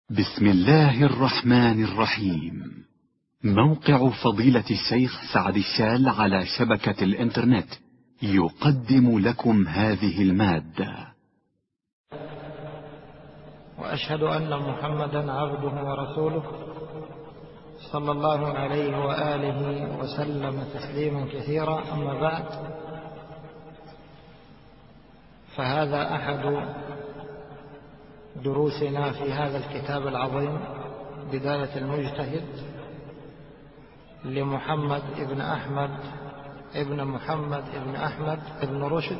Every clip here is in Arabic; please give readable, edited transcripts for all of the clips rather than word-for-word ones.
بسم الله الرحمن الرحيم. موقع فضيلة الشيخ سعد الشال على شبكة الإنترنت يقدم لكم هذه المادة. وأشهد أن محمدا عبده ورسوله صلى الله عليه وآله وسلم تسليما كثيرا. أما بعد، فهذا أحد دروسنا في هذا الكتاب العظيم، بداية المجتهد لمحمد ابن أحمد ابن محمد ابن أحمد ابن رشد،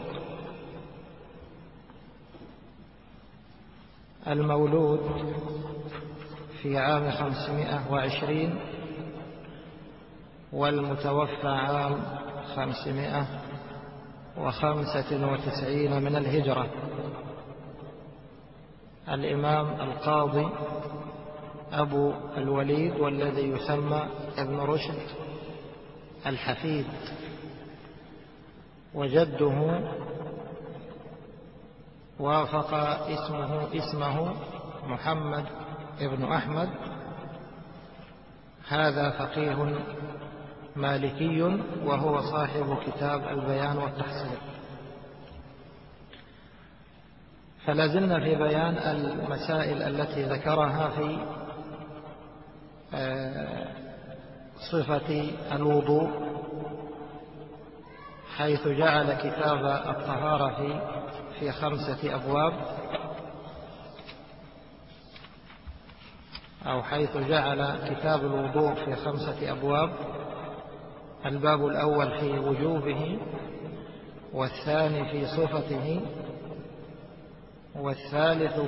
المولود في عام 520 والمتوفى عام 595 من الهجرة. الإمام القاضي أبو الوليد، والذي يسمى ابن رشد الحفيد، وجده وافق اسمه محمد ابن أحمد. هذا فقيه مالكي، وهو صاحب كتاب البيان والتحصيل. فلازلنا في بيان المسائل التي ذكرها في صفة الوضوء، حيث جعل كتاب الطهارة في 5 أبواب، أو حيث جعل كتاب الوضوء في 5 أبواب. الباب الأول في وجوبه، والثاني في صفته، والثالث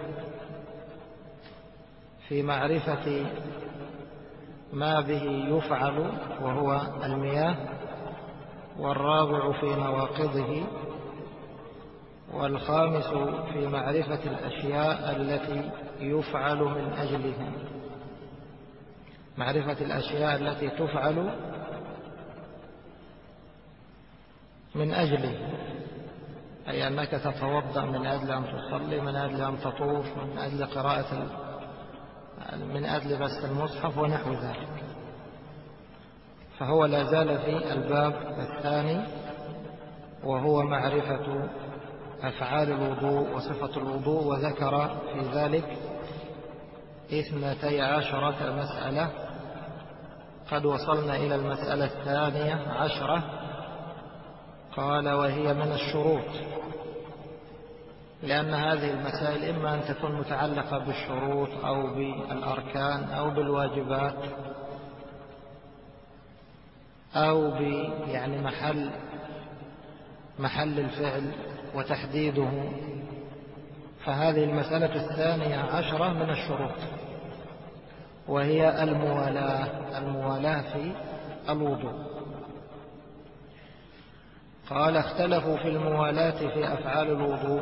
في معرفة ما به يفعل وهو المياه، والرابع في نواقضه، والخامس في معرفة الأشياء التي يفعل من أجلها، معرفة الأشياء التي تفعل من أجله، أي أنك تتوضأ من أجل أن تصلي، من أجل أن تطوف، من أجل قراءة، من أجل بس المصحف ونحو ذلك. فهو لا زال في الباب الثاني، وهو معرفة أفعال الوضوء وصفة الوضوء، وذكر في ذلك 12 مسألة. قد وصلنا إلى المسألة 12، قال وهي من الشروط، لأن هذه المسائل إما أن تكون متعلقة بالشروط أو بالأركان أو بالواجبات أو يعني محل الفعل وتحديده. فهذه المسألة 12 من الشروط، وهي الموالاة في الوضوء. قال اختلفوا في الموالاة في أفعال الوضوء،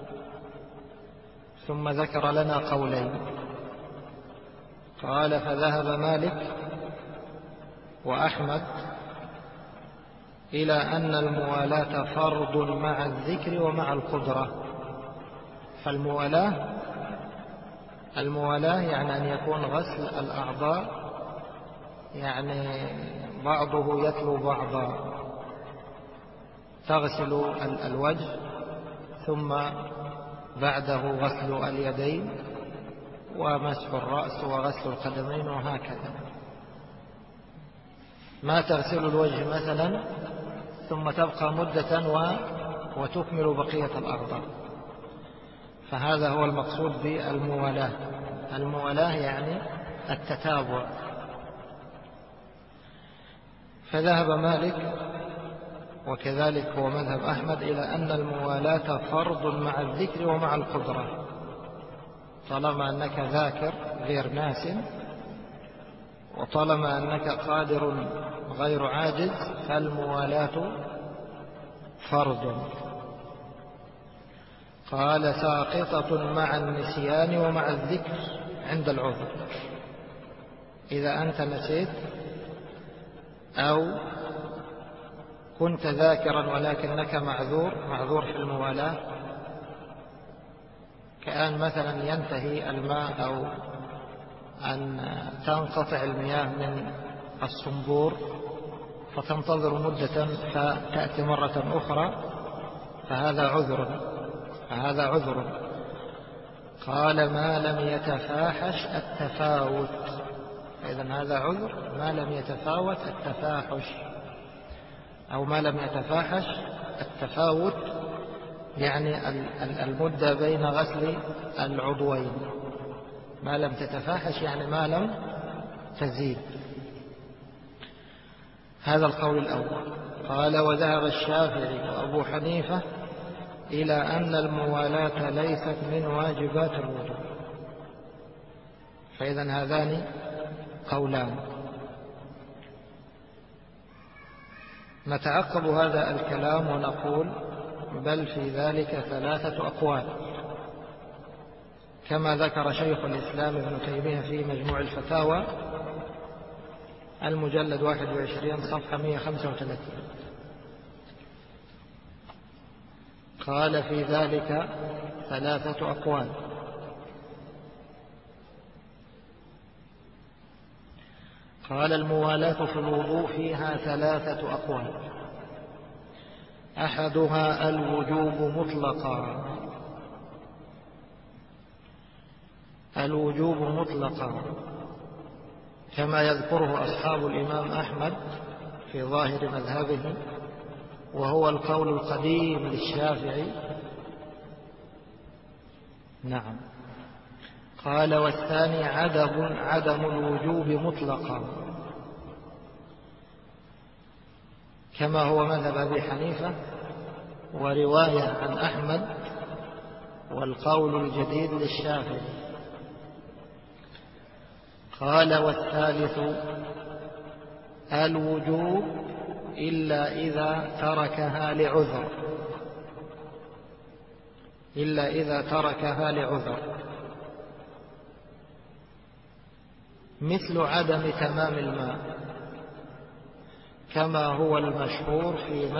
ثم ذكر لنا قولين. قال فذهب مالك وأحمد إلى أن الموالاة فرض مع الذكر ومع القدرة. فالموالاة يعني أن يكون غسل الأعضاء، يعني بعضه يتلو بعضا. تغسل الوجه، ثم بعده غسل اليدين، ومسح الرأس، وغسل القدمين، وهكذا. ما تغسل الوجه مثلا ثم تبقى مدة وتكمل بقية الأعضاء. فهذا هو المقصود بالموالاة. الموالاة يعني التتابع. فذهب مالك، وكذلك هو مذهب أحمد، إلى أن الموالاة فرض مع الذكر ومع القدرة. طالما أنك ذاكر غير ناس، وطالما أنك قادر غير عاجز، فالموالاة فرض. قال ساقطة مع النسيان ومع الذكر عند العذر. إذا أنت نسيت أو كنت ذاكرا ولكنك معذور في الموالاة، كأن مثلا ينتهي الماء أو أن تنقطع المياه من الصنبور فتنتظر مدة فتأتي مرة أخرى، فهذا عذر. قال ما لم يتفاحش التفاوت، فإذا هذا عذر ما لم يتفاوت التفاحش، أو ما لم يتفاحش التفاوت، يعني المدة بين غسل العضوين، ما لم تتفاحش يعني ما لم تزيد. هذا القول الأول. قال وذهب الشافعي وأبو حنيفة إلى أن الموالاة ليست من واجبات الوضوء. فإذا هذان قولان. نتعقب هذا الكلام ونقول بل في ذلك 3 أقوال، كما ذكر شيخ الإسلام ابن تيمية في مجموع الفتاوى المجلد 21 صفحة 135. قال في ذلك 3 أقوال. قال الموالاة في الوضوء فيها 3 أقوال. أحدها الوجوب مطلقا كما يذكره أصحاب الإمام أحمد في ظاهر مذهبه، وهو القول القديم للشافعي. نعم. قال والثاني عدم الوجوب مطلقا كما هو مذهب أبي حنيفة ورواية عن أحمد، والقول الجديد للشافعي. قال والثالث الوجوب إلا إذا تركها لعذر، مثل عدم تمام الماء، كما هو المشهور في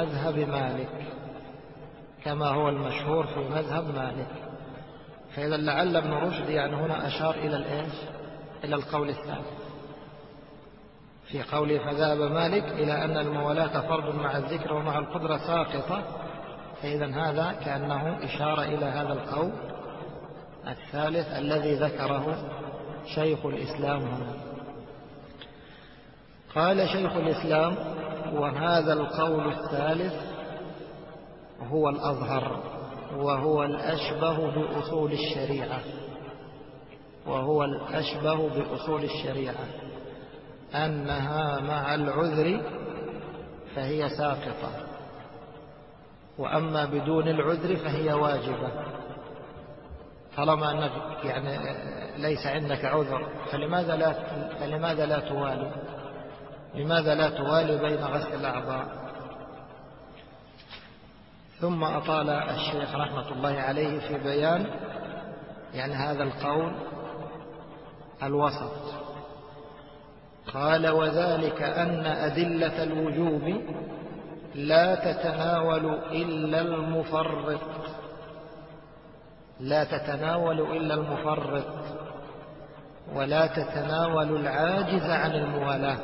مذهب مالك. فإذا لعل ابن رشد يعني هنا أشار إلى القول الثاني في قوله فذهب مالك إلى أن الموالاة فرض مع الذكر ومع القدرة ساقطة. فإذا هذا كأنه إشارة إلى هذا القول الثالث الذي ذكره شيخ الإسلام هنا. قال شيخ الإسلام وهذا القول الثالث هو الأظهر وهو الأشبه بأصول الشريعة، أنها مع العذر فهي ساقطة، وأما بدون العذر فهي واجبة. طالما أنك يعني ليس عندك عذر فلماذا لا توالي بين غسل الأعضاء؟ ثم أطال الشيخ رحمة الله عليه في بيان يعني هذا القول الوسط. قال وذلك أن أدلة الوجوب لا تتناول إلا المفرط ولا تتناول العاجز عن الموالاة.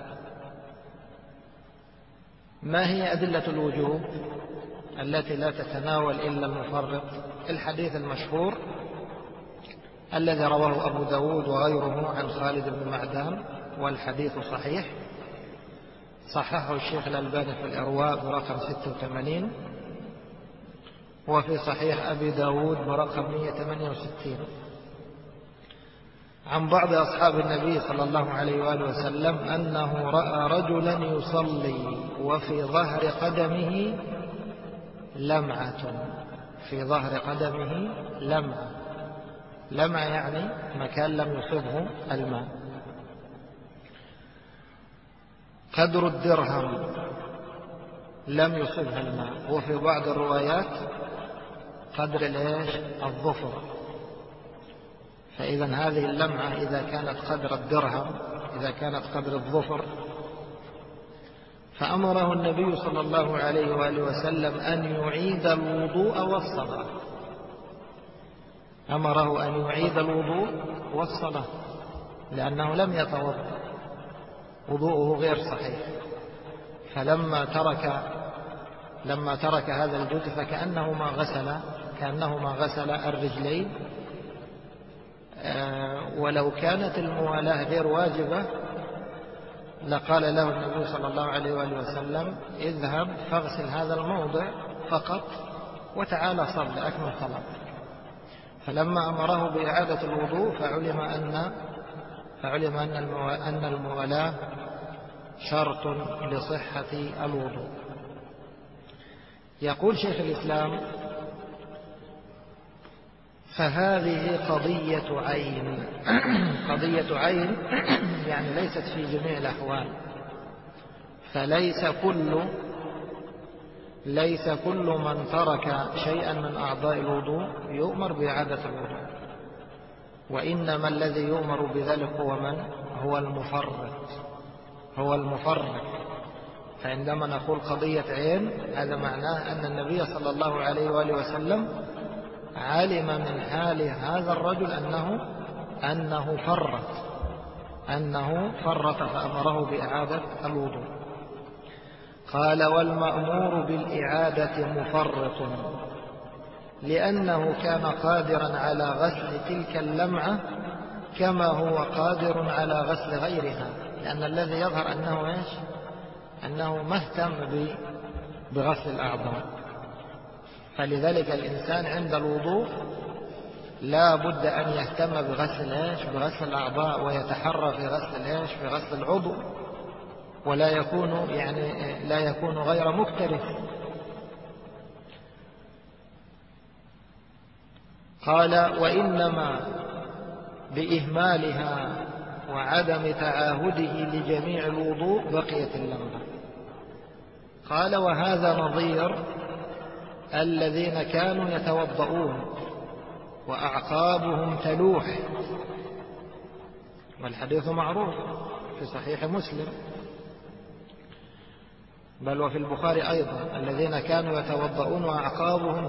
ما هي أدلة الوجوب التي لا تتناول إلا المفرط؟ الحديث المشهور الذي رواه أبو داود وغيره عن خالد بن معدان، والحديث صحيح، صححه الشيخ الألباني في الإرواء برقم 86، وفي صحيح أبي داود برقم 168، عن بعض أصحاب النبي صلى الله عليه وآله وسلم أنه رأى رجلا يصلي وفي ظهر قدمه لمعة يعني مكان لم يصبه الماء، قدر الدرهم لم يصبه الماء، وفي بعض الروايات قدر الظفر. فإذا هذه اللمعة إذا كانت قدر الدرهم، إذا كانت قدر الظفر، فأمره النبي صلى الله عليه وآله وسلم أن يعيد الوضوء والصلاة، أمره أن يعيد الوضوء والصلاة لأنه لم يتوضأ، وضوءه غير صحيح. فلما ترك هذا الجزء فكأنه ما غسل الرجلين. ولو كانت الموالاة غير واجبة لقال له النبي صلى الله عليه وآله وسلم اذهب فاغسل هذا الموضع فقط وتعالى صل أكمل صلاتك. فلما أمره بإعادة الوضوء فعلم أن الموالاة شرط لصحة الوضوء. يقول شيخ الإسلام: فهذه قضية عين. قضية عين يعني ليست في جميع الأحوال، فليس كل من ترك شيئا من أعضاء الوضوء يؤمر بإعادة الوضوء، وإنما الذي يؤمر بذلك هو المفرط. فعندما نقول قضية عين هذا معناه أن النبي صلى الله عليه وآله وسلم علم من حال هذا الرجل أنه فرط فأمره بإعادة الوضوء. قال: والمأمور بالإعادة مفرط لأنه كان قادرا على غسل تلك اللمعة كما هو قادر على غسل غيرها، لأن الذي يظهر أنه ما اهتم بغسل الأعضاء. فلذلك الإنسان عند الوضوء لا بد أن يهتم بغسل الأعضاء، ويتحرى في غسل العضو، ولا يكون غير مكترث. قال: وإنما بإهمالها وعدم تعاهده لجميع الوضوء بقيت اللمعة. قال: وهذا نظير الذين كانوا يتوضؤون وأعقابهم تلوح، والحديث معروف في صحيح مسلم بل وفي البخاري أيضا: الذين كانوا يتوضؤون وأعقابهم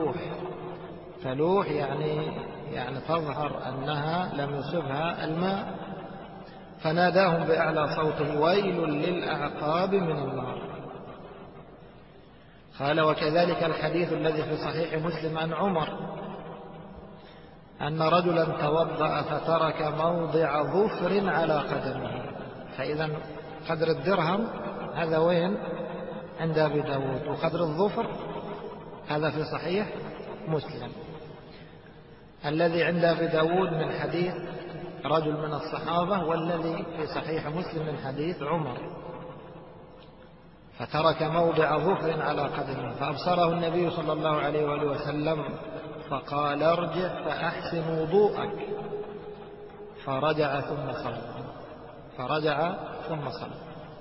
تلوح يعني تظهر أنها لم يصبها الماء، فناداهم بأعلى صوته: ويل للأعقاب من النار. قال: وكذلك الحديث الذي في صحيح مسلم عن عمر أن رجلا توضأ فترك موضع ظفر على قدمه. فإذا قدر الدرهم هذا وين؟ عند أبي داود، وقدر الظفر هذا في صحيح مسلم. الذي عند أبي داود من حديث رجل من الصحابة، والذي في صحيح مسلم من حديث عمر. فترك موضع ظفر على قدمه فأبصره النبي صلى الله عليه وآله وسلم فقال: ارجع فأحسن وضوءك. فرجع ثم صلى.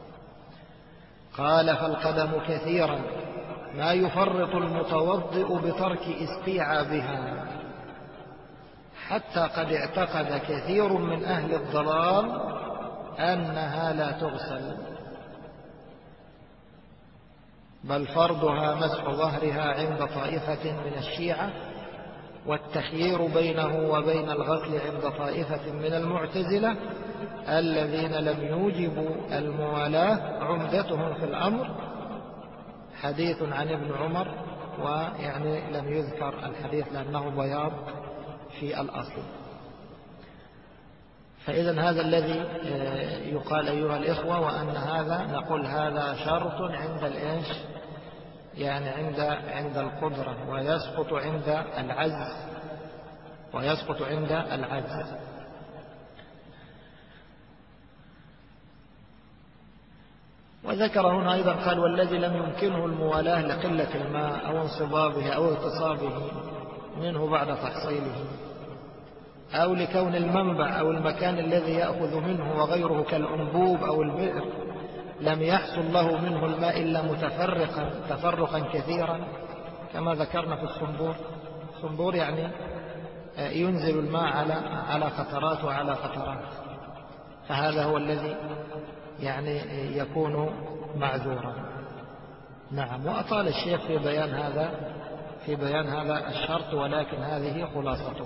قال: فالقدم كثيرا ما يفرط المتوضئ بترك استيعابها، حتى قد اعتقد كثير من أهل الضلال أنها لا تغسل، بل فرضها مسح ظهرها عند طائفة من الشيعة، والتخيير بينه وبين الغسل عند طائفة من المعتزلة الذين لم يوجبوا الموالاة. عمدتهم في الأمر حديث عن ابن عمر، لم يذكر الحديث لأنه بياض في الأصل. فإذا هذا الذي يقال أيها الإخوة، وأن هذا نقول هذا شرط عند عند القدرة، ويسقط عند العجز. وذكر هنا أيضا قال: والذي لم يمكنه الموالاة لقلة الماء أو انصبابه أو اغتصابه منه بعد تحصيله، أو لكون المنبع أو المكان الذي يأخذ منه وغيره كالأنبوب أو البئر لم يحصل له منه الماء إلا تفرقا كثيرا، كما ذكرنا في الصنبور ينزل الماء على فترات وعلى فترات، فهذا هو الذي يكون معذورا. نعم. وأطال الشيخ في بيان هذا في بيان هذا الشرط، ولكن هذه خلاصته.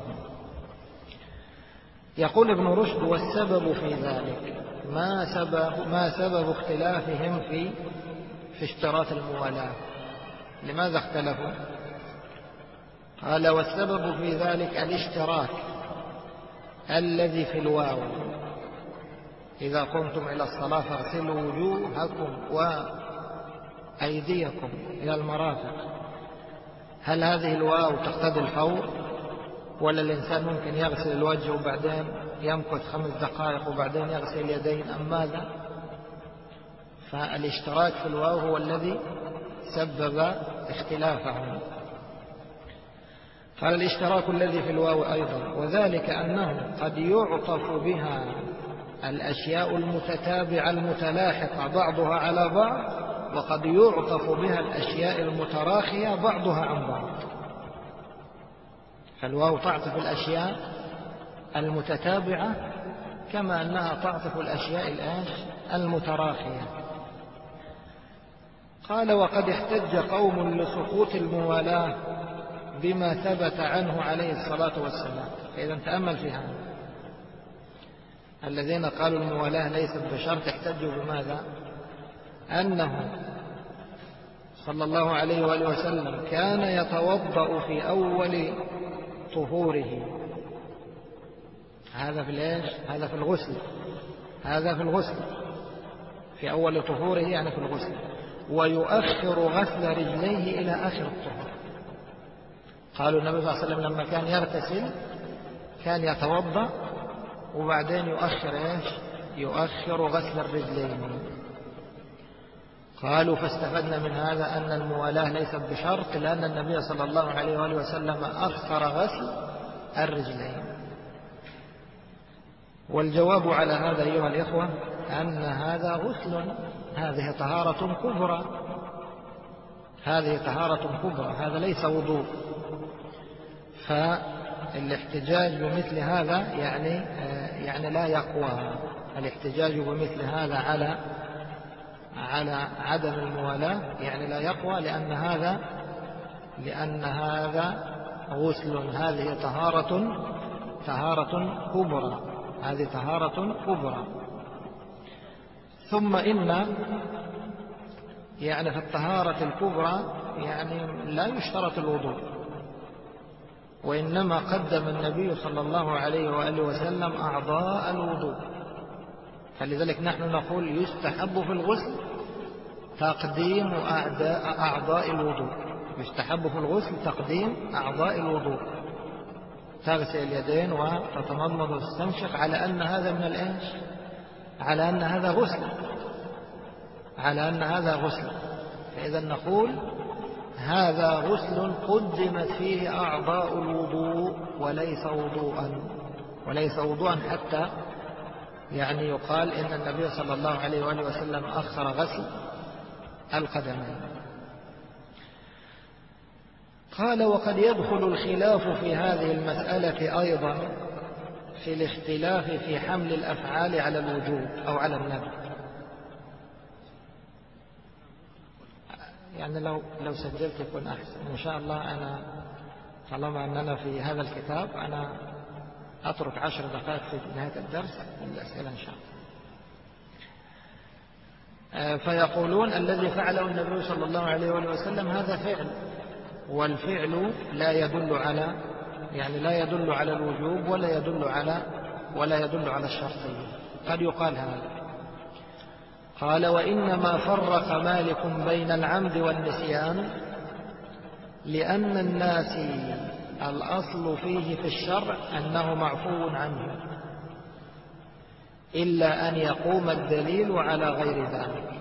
يقول ابن رشد: والسبب في ذلك ما سبب اختلافهم في اشتراط الموالاة؟ لماذا اختلفوا؟ قال: والسبب في ذلك الاشتراك الذي في الواو: إذا قمتم إلى الصلاة فاغسلوا وجوهكم وأيديكم إلى المرافق. هل هذه الواو تقتضي الفور، ولا الإنسان ممكن يغسل الوجه وبعدين يمكث 5 دقائق وبعدين يغسل اليدين أم ماذا؟ فالاشتراك في الواو هو الذي سبب اختلافهم. قال: الاشتراك الذي في الواو أيضا، وذلك أنه قد يعطف بها الأشياء المتتابعة المتلاحقة بعضها على بعض، وقد يعطف بها الأشياء المتراخية بعضها عن بعض. فالواو تعطف الأشياء المتتابعة كما أنها تعطف الأشياء المتراخية. قال: وقد احتج قوم لسقوط الموالاة بما ثبت عنه عليه الصلاة والسلام. فإذا تأمل في هذا، الذين قالوا الموالاة ليست بشرط احتجوا بماذا؟ أنه صلى الله عليه وآله وسلم كان يتوضأ في أول طهوره. هذا في هذا في الغسل، هذا في الغسل في أول طهوره يعني في الغسل، ويؤخر غسل رجليه إلى آخر الطهور. قالوا النبي صلى الله عليه وسلم لما كان يغتسل كان يتوضأ وبعدين يؤخر غسل الرجلين. قالوا: فاستفدنا من هذا أن الموالاة ليست بشرط، لأن النبي صلى الله عليه وآله وسلم أخر غسل الرجلين. والجواب على هذا أيها الإخوة أن هذا غسل، هذه طهارة كبرى، هذه طهارة كبرى، هذا ليس وضوء. فالاحتجاج بمثل هذا يعني لا يقوى. الاحتجاج بمثل هذا على عدم الموالاة يعني لا يقوى، لأن هذا غسل، هذه طهارة كبرى، هذه طهارة كبرى. ثم إن في الطهارة الكبرى لا يشترط الوضوء، وإنما قدم النبي صلى الله عليه وآله وسلم أعضاء الوضوء. فلذلك نحن نقول يستحب في الغسل تقديم أعضاء الوضوء، يستحب في الغسل تقديم أعضاء الوضوء، تغسل اليدين وتتمضمض وتستنشق على أن هذا من على أن هذا غسل، فإذا نقول هذا غسل قدمت فيه أعضاء الوضوء وليس وضوءا حتى يقال إن النبي صلى الله عليه وآله وسلم أخر غسل القدمين. قال: وقد يدخل الخلاف في هذه المسألة أيضا في الاختلاف في حمل الأفعال على الوجوب أو على الندب. لو سجلت يكون أحسن إن شاء الله. أنا طالما أننا في هذا الكتاب أنا أترك 10 دقائق في نهاية الدرس للأسئلة إن شاء الله. فيقولون الذي فعله النبي صلى الله عليه وسلم هذا فعل، والفعل لا يدل على الوجوب ولا يدل على الشرطية. قد يقال هذا. قال: وإنما فرق مالك بين العمد والنسيان لأن الناسي الأصل فيه في الشرع أنه معفو عنه إلا أن يقوم الدليل على غير ذلك.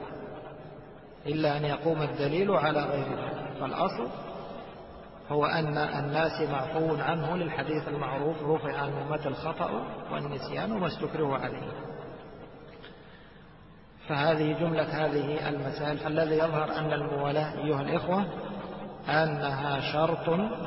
فالأصل هو أن الناس معفو عنه للحديث المعروف: رفع عن أمة الخطأ والنسيان وما استكره عليه. فهذه جملة هذه المسائل. فالذي يظهر أن الموالاة أيها الإخوة أنها شرط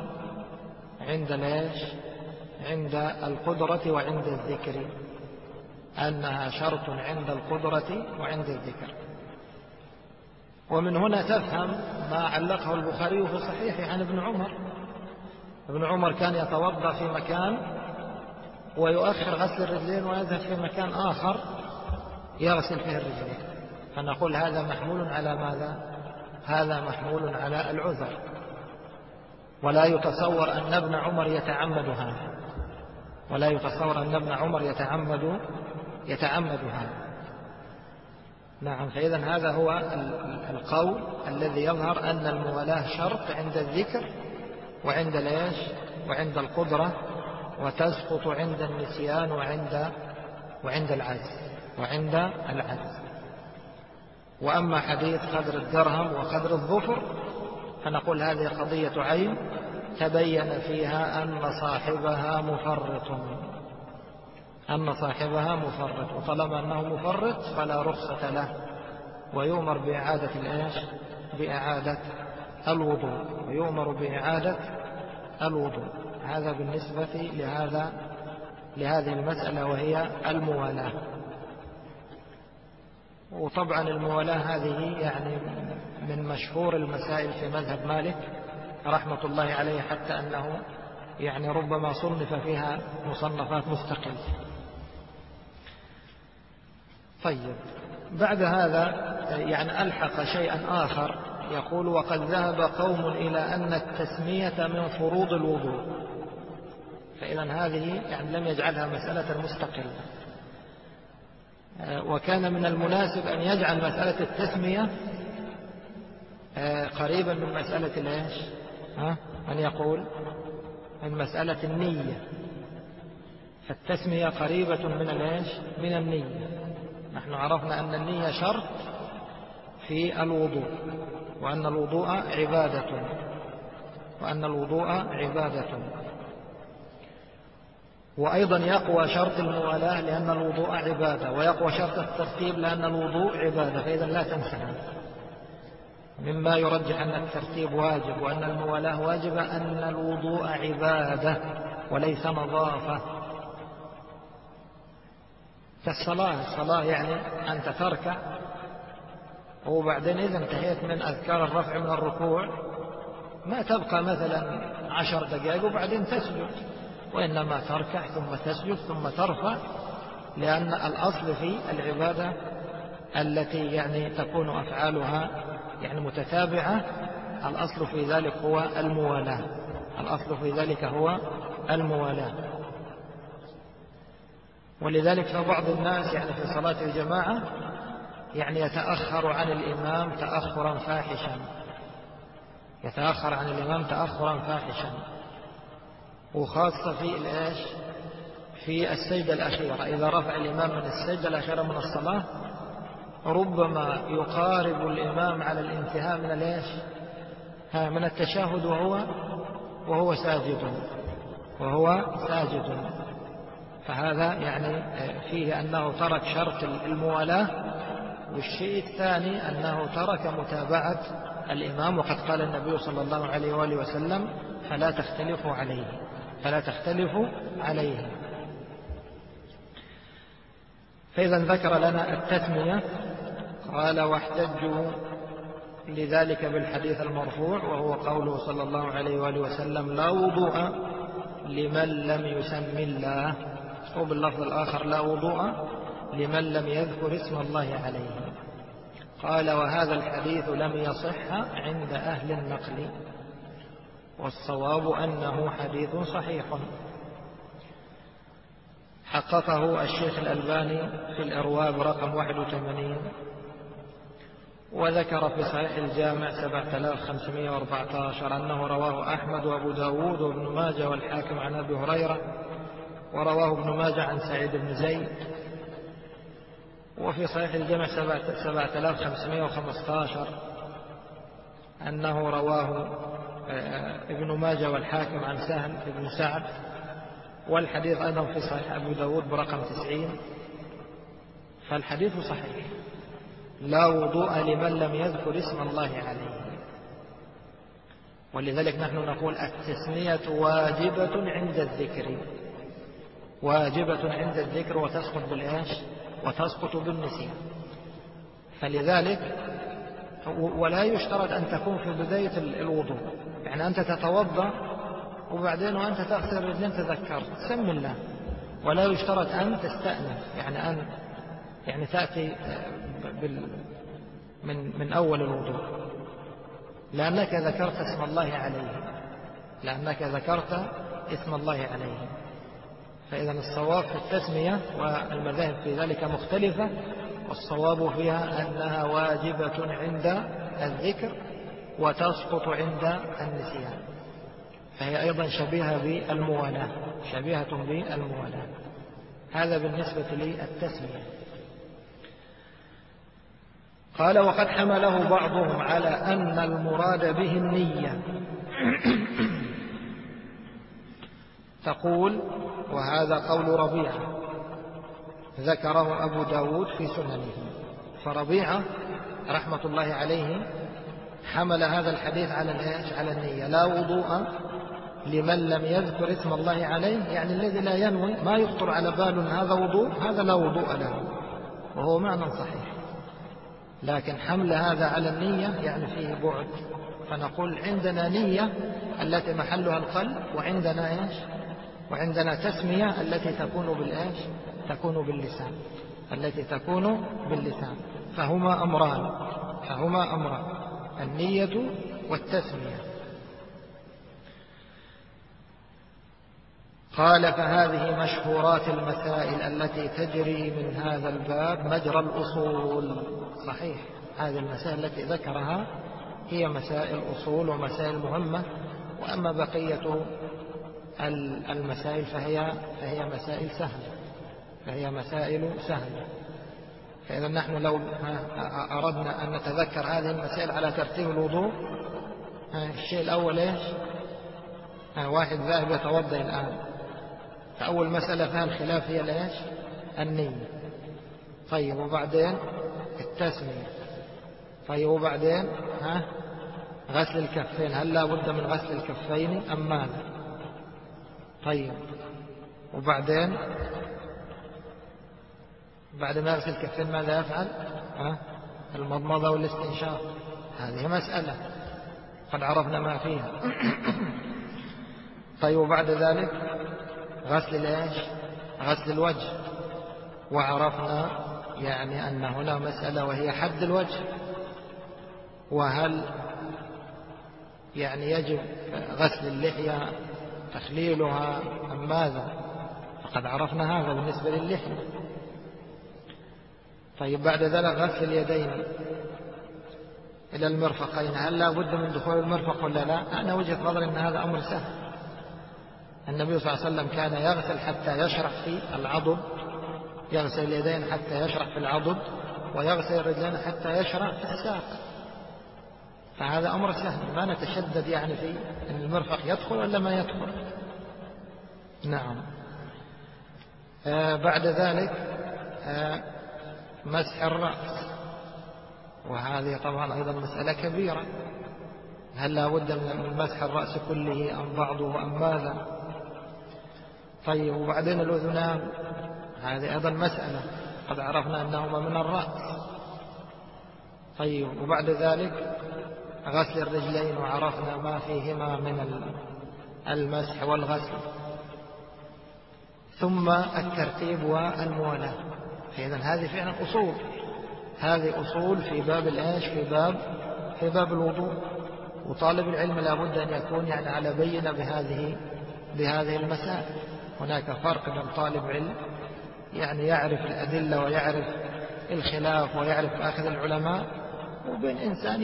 عند القدرة وعند الذكر، أنها شرط عند القدرة وعند الذكر. ومن هنا تفهم ما علقه البخاري في صحيحه عن ابن عمر. ابن عمر كان يتوضأ في مكان ويؤخر غسل الرجلين ويذهب في مكان آخر يغسل فيه الرجلين، فنقول هذا محمول على ماذا؟ هذا محمول على العذر، ولا يتصور أن ابن عمر يتعمد هذا، ولا يتصور أن ابن عمر يتعمد هذا. نعم. فإذا هذا هو القول الذي يظهر أن الموالاة شرط عند الذكر وعند ليش وعند القدرة، وتسقط عند النسيان وعند العجز. وأما حديث قدر الدرهم وقدر الظفر فنقول هذه قضية عين تبين فيها أن صاحبها مفرط، وطالما أنه مفرط فلا رخصة له، ويؤمر بإعادة الوضوء. هذا بالنسبة لهذه المسألة وهي الموالاة. وطبعا الموالاة هذه يعني من مشهور المسائل في مذهب مالك رحمة الله عليه، حتى أنه يعني ربما صنف فيها مصنفات مستقلة. طيب، بعد هذا يعني ألحق شيئا آخر، يقول: وقد ذهب قوم إلى أن التسمية من فروض الوضوء. فإذا هذه يعني لم يجعلها مسألة مستقلة، وكان من المناسب أن يجعل مسألة التسمية قريبا من مسألة الإيش؟ من يقول من مسألة النية. فالتسمية قريبة من الإيش؟ من النية. نحن عرفنا أن النية شرط في الوضوء، وأن الوضوء عبادة، وأيضا يقوى شرط الموالاة لأن الوضوء عبادة، ويقوى شرط الترتيب لأن الوضوء عبادة. فإذا لا تنسى هذا. مما يرجح أن الترتيب واجب وأن الموالاة واجبة أن الوضوء عبادة وليس نظافة. الصلاة يعني أنت تركع وبعدين إذا انتهيت من أذكار الرفع من الركوع ما تبقى مثلا 10 دقائق وبعدين تسجد، وإنما تركع ثم تسجد ثم ترفع، لأن الأصل في العبادة التي يعني تكون أفعالها يعني متتابعة الأصل في ذلك هو الموالاة. ولذلك فبعض الناس يعني في صلاة الجماعة يعني يتأخر عن الإمام تأخرا فاحشا، وخاصة في السجدة الأخيرة. إذا رفع الإمام من السجدة الأخيرة من الصلاة ربما يقارب الإمام على الانتهاء من التشهد وهو ساجد. فهذا يعني فيه أنه ترك شرط الموالاة. والشيء الثاني أنه ترك متابعة الإمام، وقد قال النبي صلى الله عليه وآله وسلم: فلا تختلفوا عليه. فإذا ذكر لنا التسمية. قال: واحتجوا لذلك بالحديث المرفوع، وهو قوله صلى الله عليه وآله وسلم: لا وضوء لمن لم يسم الله، وباللفظ الآخر: لا وضوء لمن لم يذكر اسم الله عليه. قال: وهذا الحديث لم يصح عند أهل النقل، والصواب أنه حديث صحيح. حققه الشيخ الألباني في الإرواء برقم 81، وذكر في صحيح الجامع 7514 أنه رواه أحمد وأبو داود وابن ماجه والحاكم عن أبي هريرة، ورواه ابن ماجه عن سعيد بن زيد. وفي صحيح الجامع 7515 أنه رواه ابن ماجه والحاكم عن سهل بن سعد، والحديث أيضا في صحيح أبو داود برقم 90. فالحديث صحيح: لا وضوء لمن لم يذكر اسم الله عليه. ولذلك نحن نقول التسمية واجبة عند الذكر وتسقط بالنسيان. فلذلك ولا يشترط أن تكون في بداية الوضوء. يعني أنت تتوضأ وبعدين وأنت تغسل الرجلين تذكرت سم الله، ولا يشترط أن تستأنف، يعني تأتي من أول الوضوء، لأنك ذكرت اسم الله عليه. فإذا الصواب في التسمية، والمذاهب في ذلك مختلفة، والصواب فيها أنها واجبة عند الذكر وتسقط عند النسيان، فهي أيضا شبيهة بالموالاة. هذا بالنسبة للتسمية. قال: وقد حمله بعضهم على أن المراد به النية. تقول: وهذا قول ربيعة ذكره أبو داود في سننه. فربيعة رحمة الله عليه حمل هذا الحديث على النية. لا وضوء لمن لم يذكر اسم الله عليه، يعني الذي لا ينوي، ما يخطر على بال هذا وضوء، هذا لا وضوء له، وهو معنى صحيح. لكن حمل هذا على النية يعني فيه بعد. فنقول عندنا نية التي محلها القلب، وعندنا تسمية التي تكون باللسان. فهما أمران، النية والتسمية. قال: فهذه مشهورات المسائل التي تجري من هذا الباب مجرى الأصول. صحيح، هذه المسائل التي ذكرها هي مسائل أصول ومسائل مهمة، وأما بقية المسائل فهي مسائل سهلة. فإذا نحن لو أردنا أن نتذكر هذه المسائل على ترتيب الوضوء، الشيء الأول إيش؟ واحد ذاهب يتوضأ الآن، فأول مسألة فيها الخلاف هي ليش؟ النية. طيب، وبعدين التسمية. طيب، وبعدين غسل الكفين، هل لا بد من غسل الكفين أم ماذا؟ طيب، وبعدين بعد ما يغسل الكفين ماذا يفعل؟ المضمضة والاستنشاق. هذه مسألة قد عرفنا ما فيها. طيب، وبعد ذلك غسل الوجه، وعرفنا يعني أن هنا مسألة وهي حد الوجه، وهل يعني يجب غسل اللحية تخليلها أم ماذا؟ فقد عرفنا هذا بالنسبة للحية. طيب، بعد ذلك غسل اليدين إلى المرفقين، هل لا بد من دخول المرفق ولا لا؟ أنا وجهة نظري أن هذا أمر سهل. النبي صلى الله عليه وسلم كان يغسل حتى يشرح في العضد، يغسل اليدين حتى يشرح في العضد، ويغسل الرجلين حتى يشرح في الساق. فهذا أمر سهل، ما نتشدد يعني في أن المرفق يدخل ولا ما يدخل. نعم. بعد ذلك مسح الرأس، وهذه طبعا أيضا مسألة كبيرة. هل لا بد من مسح الرأس كله أم بعضه أم ماذا؟ طيب، وبعدين الأذنان، هذه أيضا مسألة قد عرفنا أنهما من الرأس. طيب، وبعد ذلك غسل الرجلين، وعرفنا ما فيهما من المسح والغسل. ثم الترتيب والموالاة. فإذا هذه فعلا أصول، هذه أصول في باب الإيش؟ في باب الوضوء. وطالب العلم لا بد أن يكون يعني على بينة بهذه المسائل. هناك فرق بين طالب علم يعني يعرف الأدلة ويعرف الخلاف ويعرف أخذ العلماء، وبين إنسان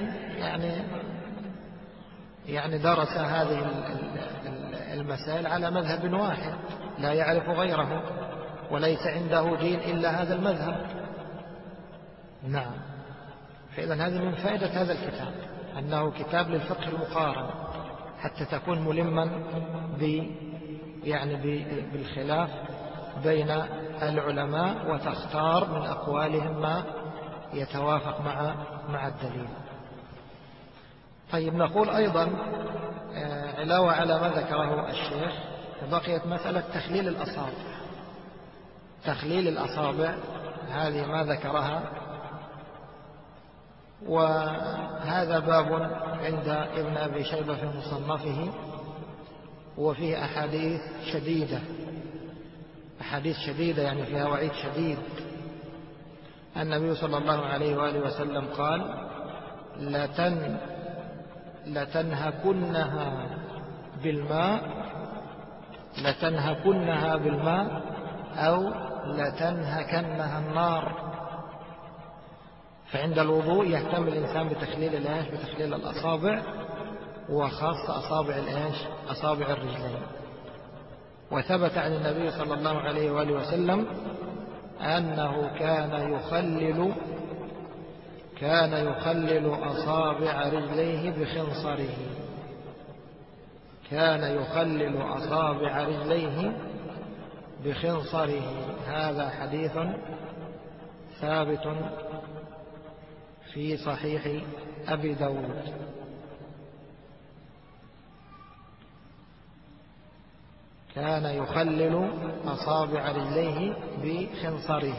يعني درس هذه المسائل على مذهب واحد لا يعرف غيره، وليس عنده دين إلا هذا المذهب. نعم. فإذا هذه من فائدة هذا الكتاب، أنه كتاب للفقه المقارن، حتى تكون ملما بالخلاف بين العلماء، وتختار من أقوالهم ما يتوافق مع الدليل. طيب، نقول أيضا علاوة على ما ذكره الشيخ، بقيت مسألة تخليل الأصابع. هذه ما ذكرها وهذا باب عند ابن أبي شيبة في مصنفه، وفيه أحاديث شديدة يعني فيها وعيد شديد. النبي صلى الله عليه وآله وسلم قال: لتنهكنها بالماء أو لتنهكنها النار. فعند الوضوء يهتم الإنسان بتخليل الأصابع، وخاصة أصابع الرجلين. وثبت عن النبي صلى الله عليه وآله وسلم أنه كان يخلل أصابع رجليه بخنصره. هذا حديث ثابت في صحيح أبي داود. كان يخلل أصابع رجليه بخنصره.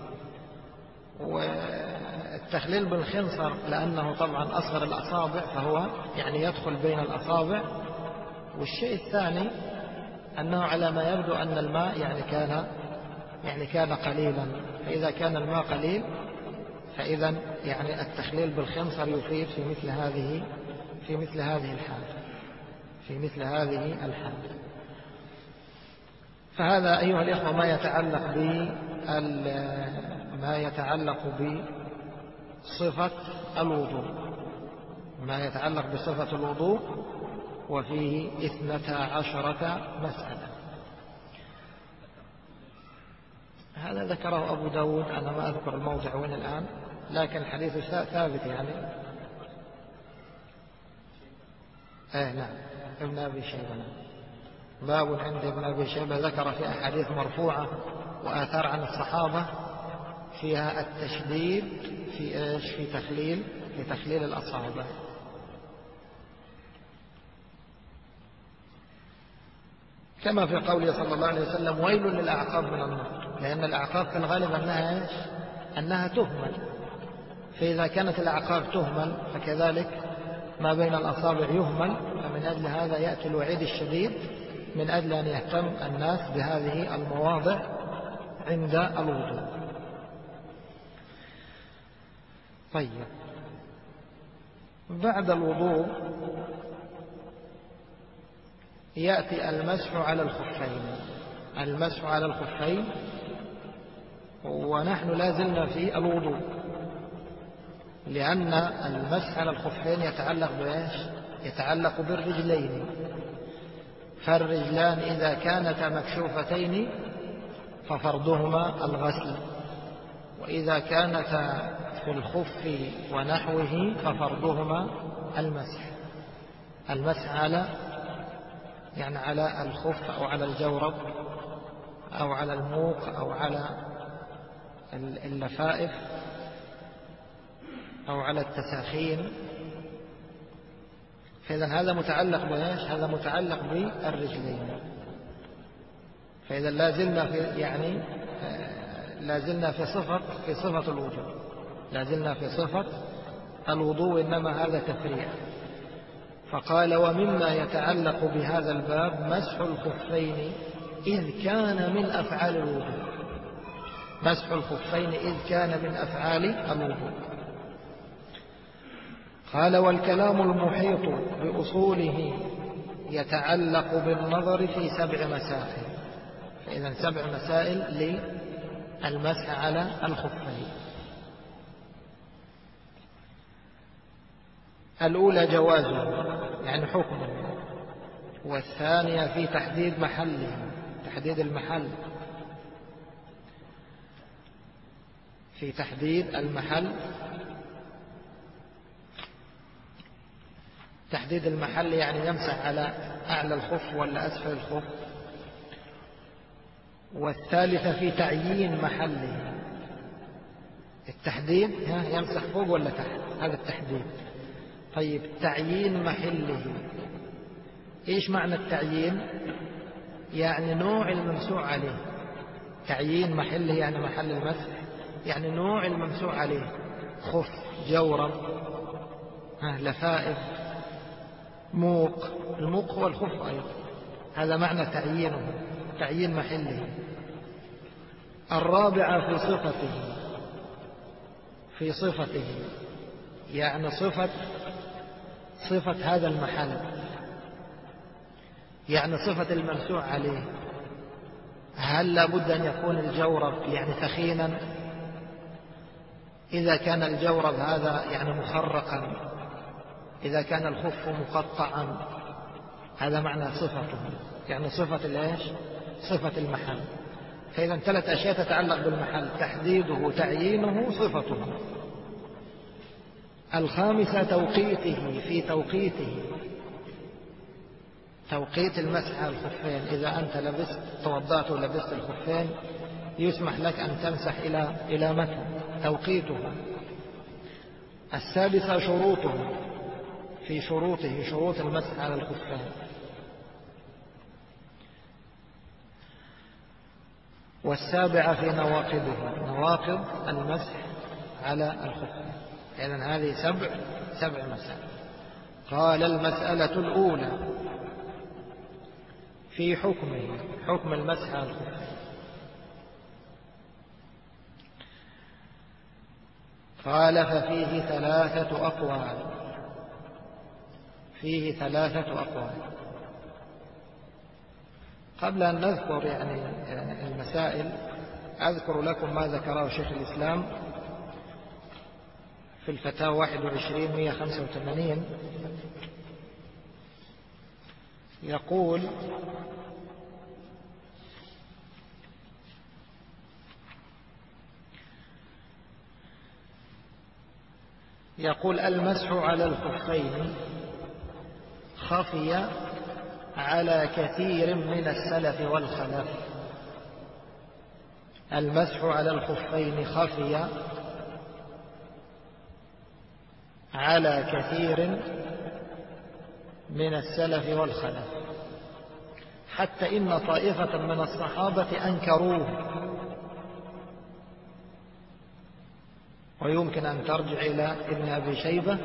والتخليل بالخنصر لأنه طبعا أصغر الأصابع، فهو يعني يدخل بين الأصابع. والشيء الثاني أنه على ما يبدو أن الماء يعني كان قليلا، فإذا كان الماء قليل فإذا يعني التخليل بالخنصر يفيد في مثل هذه الحال. فهذا أيها الإخوة ما يتعلق بصفة الوضوء، وفيه 12 مسألة. هذا ذكره أبو داود، أنا ما أذكر الموضع وين الآن، لكن الحديث ثابت يعني. نعم، ابن أبي شيبة. باب عند ابن أبي شيبة ذكر في أحاديث مرفوعة وآثار عن الصحابة فيها التشديد في تخليل الأصابع. كما في قوله صلى الله عليه وسلم: ويل للأعقاب من النار. لأن الأعقاب في الغالب أنها تهمل، فإذا كانت الأعقاب تهمل فكذلك ما بين الأصابع يهمل. فمن أجل هذا يأتي الوعيد الشديد من أجل أن يهتم الناس بهذه المواضع عند الوضوء. طيب، بعد الوضوء يأتي المسح على الخفين. ونحن لا زلنا في الوضوء، لأن المسح على الخفين يتعلق بالرجلين. فالرجلان إذا كانتا مكشوفتين ففرضهما الغسل، وإذا كانتا في الخف ونحوه ففرضهما المسح على الخف أو على الجورب أو على الموق أو على اللفائف أو على التساخين. فإذا هذا متعلق هذا متعلق بالرجلين. فإذا لا زلنا في صفة الوضوء، إنما هذا تفريع. فقال: ومما يتعلق بهذا الباب مسح الخفين إذ كان من أفعال الوضوء. قال: والكلام المحيط بأصوله يتعلق بالنظر في 7 مسائل. فإذا 7 مسائل للمسح على الخفين. الأولى جوازه يعني حكمه، والثانية في تحديد المحل، تحديد المحل يعني يمسح على أعلى الخف ولا أسفل الخف. والثالثة في تعيين محله، التحديد يمسح فوق ولا تحت، هذا التحديد. طيب، تعيين محله، إيش معنى التعيين؟ يعني نوع الممسوح عليه. تعيين محله يعني محل المسح، يعني نوع الممسوح عليه، خف، جورب، لفائف، موق. الموق هو الخف أيضا، هذا معنى تعيينه، تعيين محله. الرابعة في صفته يعني صفة هذا المحل، يعني صفة الممسوح عليه. هل لابد أن يكون الجورب يعني ثخينا؟ إذا كان الجورب هذا يعني مخرقا، إذا كان الخف مقطعا، هذا معنى صفته، يعني صفة المحل. فإذا 3 أشياء تتعلق بالمحل: تحديده، تعيينه، صفته. الخامسة في توقيت المسح على الخفين. إذا أنت توضأت ولبست الخفين يسمح لك أن تمسح إلى متى، توقيتها. السادسة شروط المسح على الخفين. والسابعة في نواقض المسح على الخفين. إذن هذه 7 مسائل. قال: المسألة الأولى في حكم المسح على الخفين. قال: ففيه 3 أقوال. فيه 3 أقوال. قبل أن نذكر يعني المسائل، أذكر لكم ما ذكره شيخ الإسلام في الفتاوى 21-185. يقول: المسح على الخفين خفي على كثير من السلف والخلف. المسح على الخفين خفي على كثير من السلف والخلف، حتى إن طائفة من الصحابة أنكروه. ويمكن أن ترجع إلى ابن أبي شيبة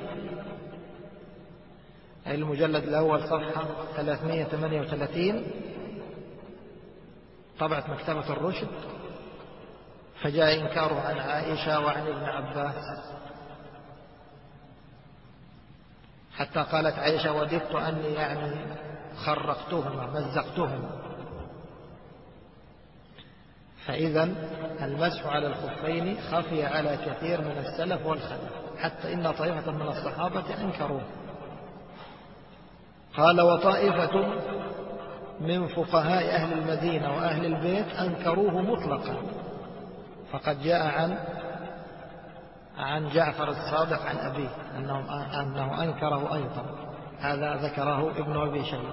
المجلد الأول صفحة 338 طبعة مكتبة الرشد، فجاء إنكاره عن عائشة وعن ابن عباس، حتى قالت عائشة: وددت أني يعني خرقتهما مزقتهما. فإذا المسح على الخفين خفي على كثير من السلف والخلف، حتى إن طائفة من الصحابة أنكروه. قال: وطائفة من فقهاء أهل المدينة وأهل البيت أنكروه مطلقا، فقد جاء عن جعفر الصادق عن أبيه أنه أنكره أيضا. هذا ذكره ابن أبي شيبة.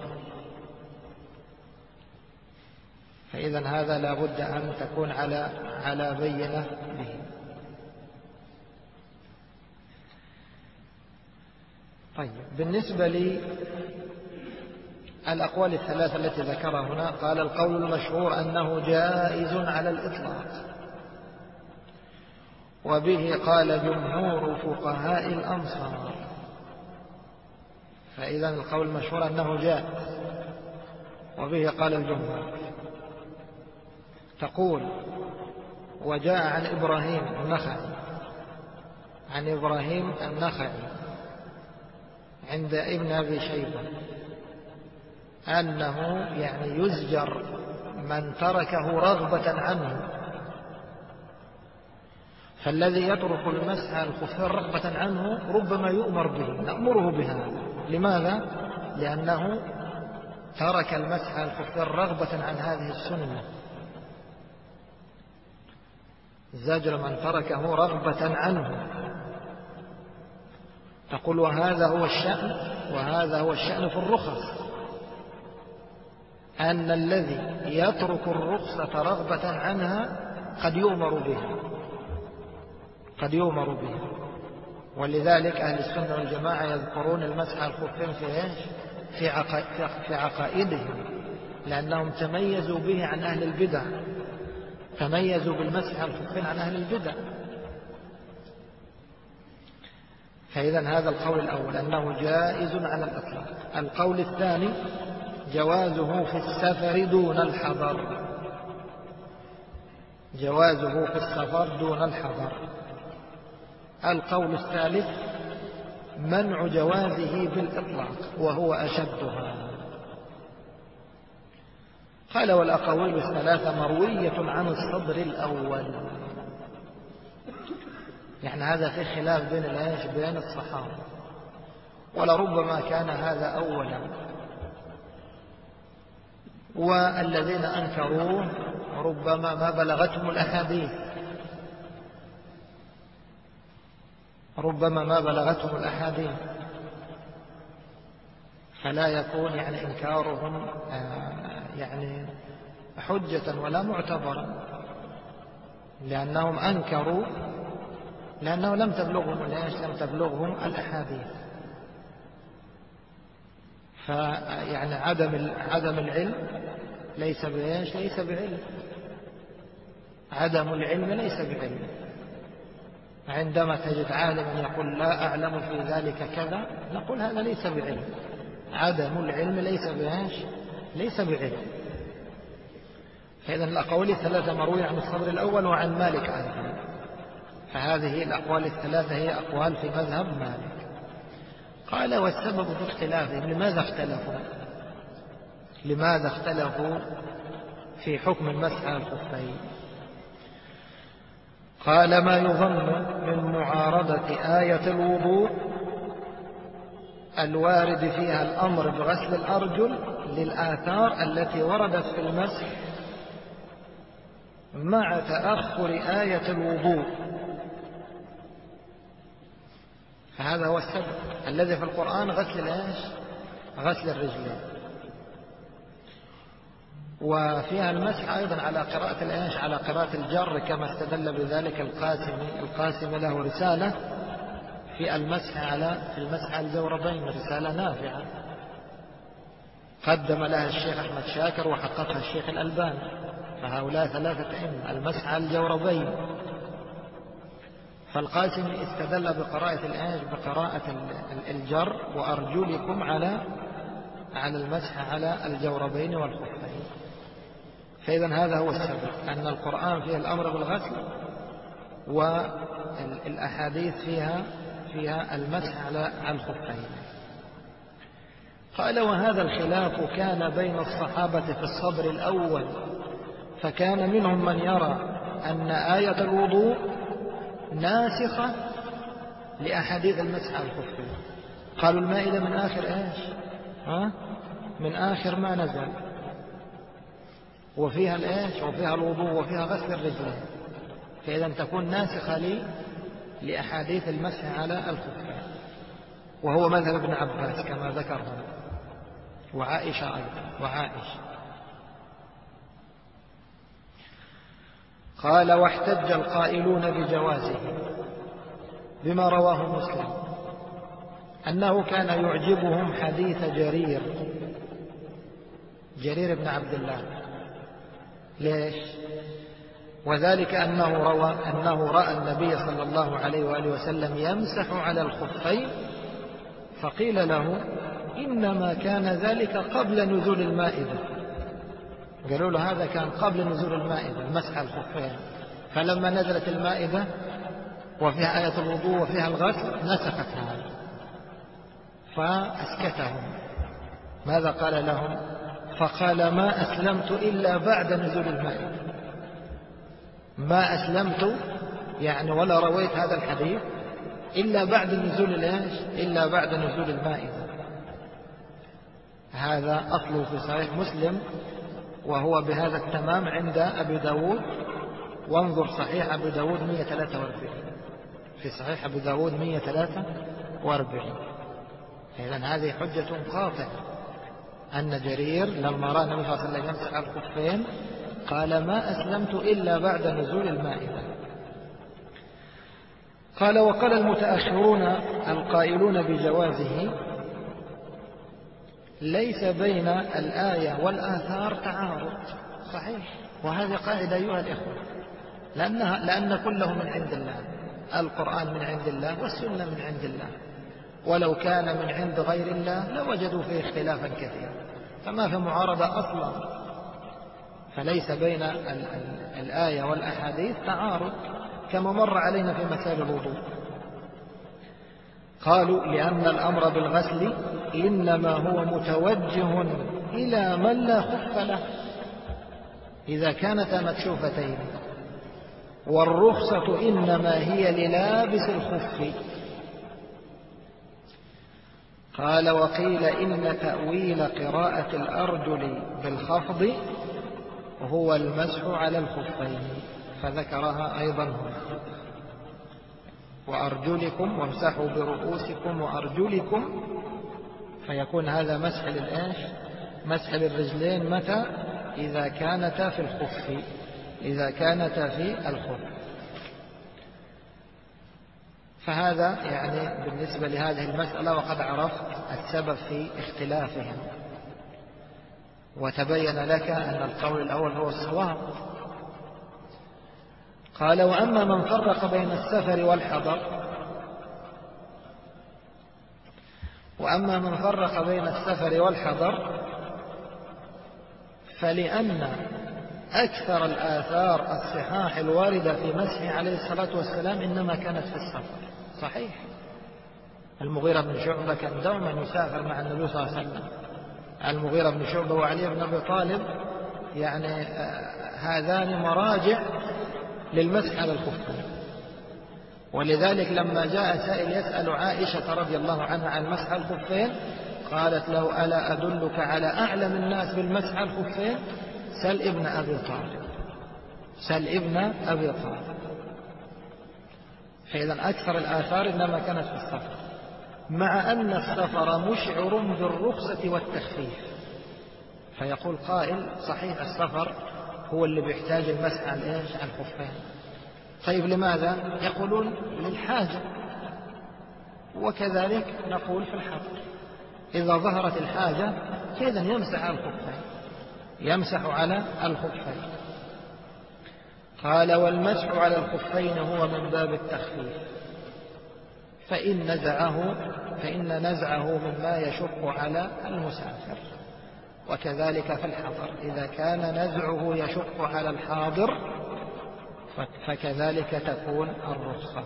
فإذا هذا لا بد أن تكون على بينة به. طيب، بالنسبة للأقوال الثلاثة التي ذكرها هنا، قال: القول المشهور أنه جائز على الإطلاق، وبه قال جمهور فقهاء الأمصار. فإذا القول المشهور أنه جائز، وبه قال الجمهور. تقول: وجاء عن إبراهيم النخعي عند ابن أبي شيبة أنه يعني يزجر من تركه رغبة عنه. فالذي يترك المسح على الخفين رغبة عنه ربما يؤمر به، نأمره بها. لماذا؟ لأنه ترك المسح على الخفين رغبة عن هذه السنة. زجر من تركه رغبة عنه. تقول: وهذا هو الشأن في الرخص، أن الذي يترك الرخصة رغبة عنها قد يؤمر بها. ولذلك أهل السنة والجماعة يذكرون المسح على الخفين في عقائدهم، لأنهم تميزوا به عن أهل البدع، تميزوا بالمسح على الخفين عن أهل البدع. فإذا هذا القول الأول أنه جائز على الإطلاق. القول الثاني جوازه في السفر دون الحضر، جوازه في السفر دون الحضر. القول الثالث منع جوازه بالإطلاق وهو أشدها. قال والأقاويل الثلاثة مروية عن الصدر الأول. يعني هذا في خلاف بين الصحابة، ولربما كان هذا أولا، والذين أنكروه ربما ما بلغتهم الأحاديث، ربما ما بلغتهم الأحاديث، فلا يكون يعني إنكارهم يعني حجة ولا معتبرا، لأنهم أنكروا لأنه لم تبلغهم الأحاديث. فيعني عدم العلم ليس بعلم، عدم العلم ليس بعلم. عندما تجد عالما يقول لا أعلم في ذلك كذا، نقول هذا ليس بعلم. عدم العلم ليس بعلم. فإذا الأقوال الثلاثة مروية عن الصدر الأول وعن مالك عنه، فهذه الأقوال الثلاثة هي أقوال في مذهب مالك. قال والسبب في اختلافهم، لماذا اختلفوا في حكم المسح على الخفين؟ قال ما يظن من معارضة آية الوضوء الوارد فيها الأمر بغسل الأرجل للآثار التي وردت في المسح مع تأخر آية الوضوء. فهذا هو السبب الذي في القرآن غسل الرجلين، وفيها المسح أيضا على قراءة الجر، كما استدل بذلك القاسمي له رسالة في المسح على الجوربين، رسالة نافعة قدم لها الشيخ أحمد شاكر وحققها الشيخ الألباني. فهؤلاء ثلاثة أئمة، المسح على الجوربين. فالقاسمي استدل بقراءة الجر وأرجلكم على المسح على الجوربين والخفين. فإذا هذا هو السبب، أن القرآن فيه الأمر بالغسل والأحاديث فيها المسح على الخفين. قال وهذا الخلاف كان بين الصحابة في الصدر الأول، فكان منهم من يرى أن آية الوضوء ناسخة لأحاديث المسح على الخفين. قالوا المائدة من آخر من آخر ما نزل، وفيها وفيها الوضوء وفيها غسل الرجلين، فإذا تكون ناسخة لأحاديث المسح على الخفين، وهو مذهب ابن عباس كما ذكرنا، وعائشة أيضا. قال واحتج القائلون بجوازه بما رواه مسلم أنه كان يعجبهم حديث جرير بن عبد الله. ليش؟ وذلك أنه رأى النبي صلى الله عليه وآله وسلم يمسح على الخفين، فقيل له إنما كان ذلك قبل نزول المائدة. قالوا له هذا كان قبل نزول المائدة، المسح على الخفين، فلما نزلت المائدة وفيها آية الوضوء وفيها الغسل نسخت هذا، فأسكتهم. ماذا قال لهم؟ فقال ما أسلمت إلا بعد نزول المائدة. ما أسلمت يعني ولا رويت هذا الحديث إلا بعد نزول المائدة. هذا أصله في صحيح مسلم، وهو بهذا التمام عند أبي داود. وانظر صحيح أبي داود 143، في صحيح أبي داود 143. إذن هذه حجة قاطعة أن جرير لما رأى النبي صلى الله عليه وسلم يمسح على الخفين قال ما أسلمت إلا بعد نزول المائدة. قال وقال المتأخرون القائلون بجوازه ليس بين الآية والآثار تعارض. صحيح، وهذه قاعدة أيها الإخوة، لأن كله من عند الله، القرآن من عند الله والسنة من عند الله. ولو كان من عند غير الله لوجدوا فيه اختلافا كثيرا، فما في معارضة أصلا، فليس بين الآية والأحاديث تعارض كما مر علينا في مسائل الوضوء. قالوا لأن الأمر بالغسل إنما هو متوجه إلى من لا خف له إذا كانتا مكشوفتين، والرخصة إنما هي للابس الخف. قال وقيل إن تأويل قراءة الأرجل بالخفض هو المسح على الخفين، فذكرها أيضا هنا، وأرجلكم وامسحوا برؤوسكم وأرجلكم، فيكون هذا مسح للإيش؟ مسح للرجلين متى؟ إذا كانتا في الخف، إذا كانتا في الخف. فهذا يعني بالنسبة لهذه المسألة، وقد عرفت السبب في اختلافهم، وتبين لك أن القول الأول هو الصواب. قال وأما من فرق بين السفر والحضر، وأما من فرق بين السفر والحضر فلأن أكثر الآثار الصحاح الواردة في مسحه عليه الصلاة والسلام إنما كانت في السفر. صحيح المغيرة بن شعبة كان دوما يسافر مع النبي صلى الله عليه وسلم، المغيرة بن شعبة وعلي بن أبي طالب، يعني هذان مراجع للمسح على الخفين. ولذلك لما جاء سائل يسأل عائشة رضي الله عنها عن مسح الخفين قالت له ألا أدلك على أعلم الناس بالمسح على الخفين؟ سل ابن أبي طالب، سل ابن أبي طالب. فإذا أكثر الآثار إنما كانت في السفر، مع أن السفر مشعر بالرخصة والتخفيف. فيقول قائل صحيح السفر هو اللي بيحتاج المسح على الخفين، طيب لماذا؟ يقولون للحاجة، وكذلك نقول في الحضر إذا ظهرت الحاجة فإذا يمسح على الخفين، يمسح على الخفين. قال والمسح على الخفين هو من باب التخفيف، فإن نزعه مما يشق على المسافر، وكذلك في الحضر إذا كان نزعه يشق على الحاضر فكذلك تكون الرخصة.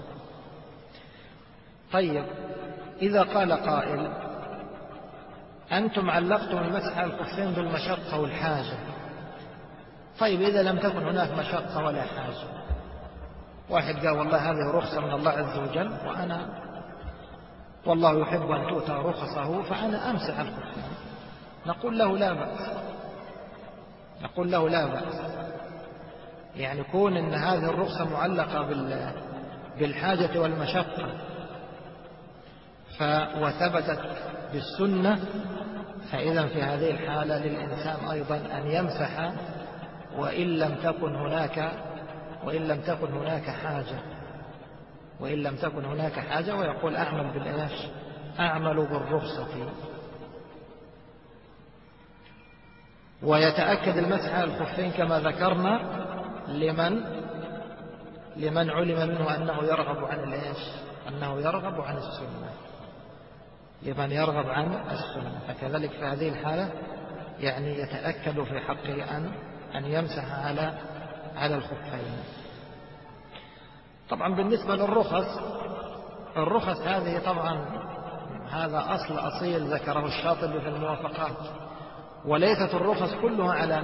طيب إذا قال قائل أنتم علقتم المسح على الخفين بالمشقة والحاجة، طيب إذا لم تكن هناك مشقة ولا حاجة، واحد قال والله هذه رخصة من الله عز وجل وأنا والله يحب أن تؤتى رخصه فأنا أمسح الخفين، نقول له لا بأس، نقول له لا بأس. يعني كون أن هذه الرخصة معلقة بالحاجة والمشقة وثبتت بالسنة، فإذا في هذه الحالة للإنسان أيضا أن يمسح وإن لم تكن هناك حاجة، ويقول أعمل بالرخصة. ويتأكد المسح على الخفين كما ذكرنا لمن علم منه أنه يرغب عن السنة، لمن يرغب عن السنة، فكذلك في هذه الحالة يعني يتأكد في حقه أن يمسح على الخفين. طبعا بالنسبة الرخص هذه طبعا هذا أصيل ذكره الشاطبي في الموافقات، وليست الرخص كلها على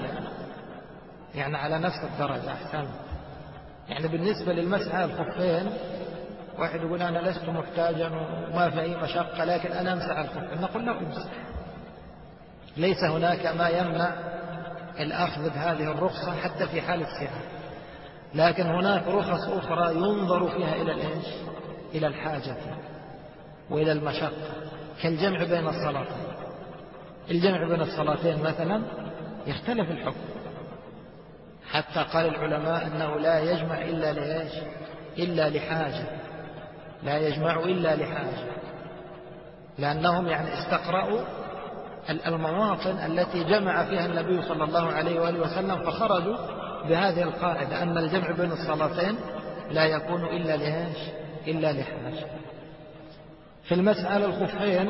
نفس الدرجة. أحسن، يعني بالنسبة للمسح على الخفين واحد يقول أنا لست محتاجا وما في أي مشقة لكن أنا أمسح على الخفين، نقول له امسح، ليس هناك ما يمنع الأخذ بهذه الرخصة حتى في حالة الصحة. لكن هناك رخص أخرى ينظر فيها إلى الحاجة وإلى المشقة، كالجمع بين الصلاتين. الجمع بين الصلاتين مثلا يختلف الحكم، حتى قال العلماء أنه لا يجمع إلا لحاجة، لا يجمع إلا لحاجة، لأنهم يعني استقرأوا المواطن التي جمع فيها النبي صلى الله عليه وآله وسلم، فخرجوا بهذه القاعدة أن الجمع بين الصلاتين لا يكون إلا لحاجة. في المسح على الخفين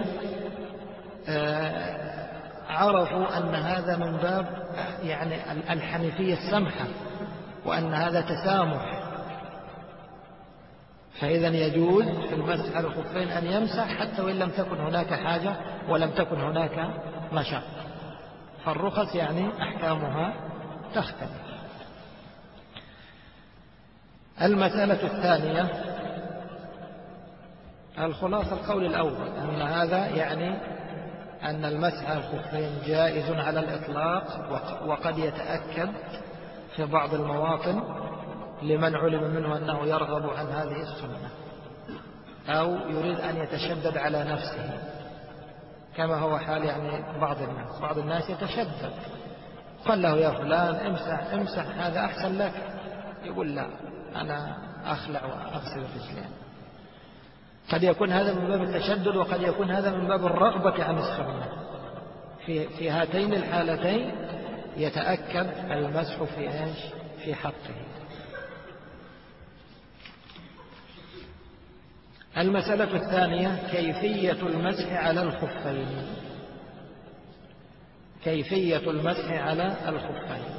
عرفوا أن هذا من باب يعني الحنيفية السمحة، وأن هذا تسامح، فإذا يجوز في المسح على الخفين أن يمسح حتى وإن لم تكن هناك حاجة ولم تكن هناك مشقة، فالرخص يعني أحكامها تختلف. المسألة الثانية، الخلاصة القول الأول أن هذا يعني أن المسح على الخفين جائز على الإطلاق، وقد يتأكد في بعض المواطن لمن علم منه أنه يرغب عن هذه السنة أو يريد أن يتشدد على نفسه، كما هو حال يعني بعض الناس يتشدد، قال له يا فلان امسح هذا أحسن لك، يقول لا أنا أخلع وأغسل الرجلين. قد يكون هذا من باب التشدد، وقد يكون هذا من باب الرغبة عن السنة. في هاتين الحالتين يتأكد المسح في حقه. المسألة الثانية كيفية المسح على الخفين. كيفية المسح على الخفين.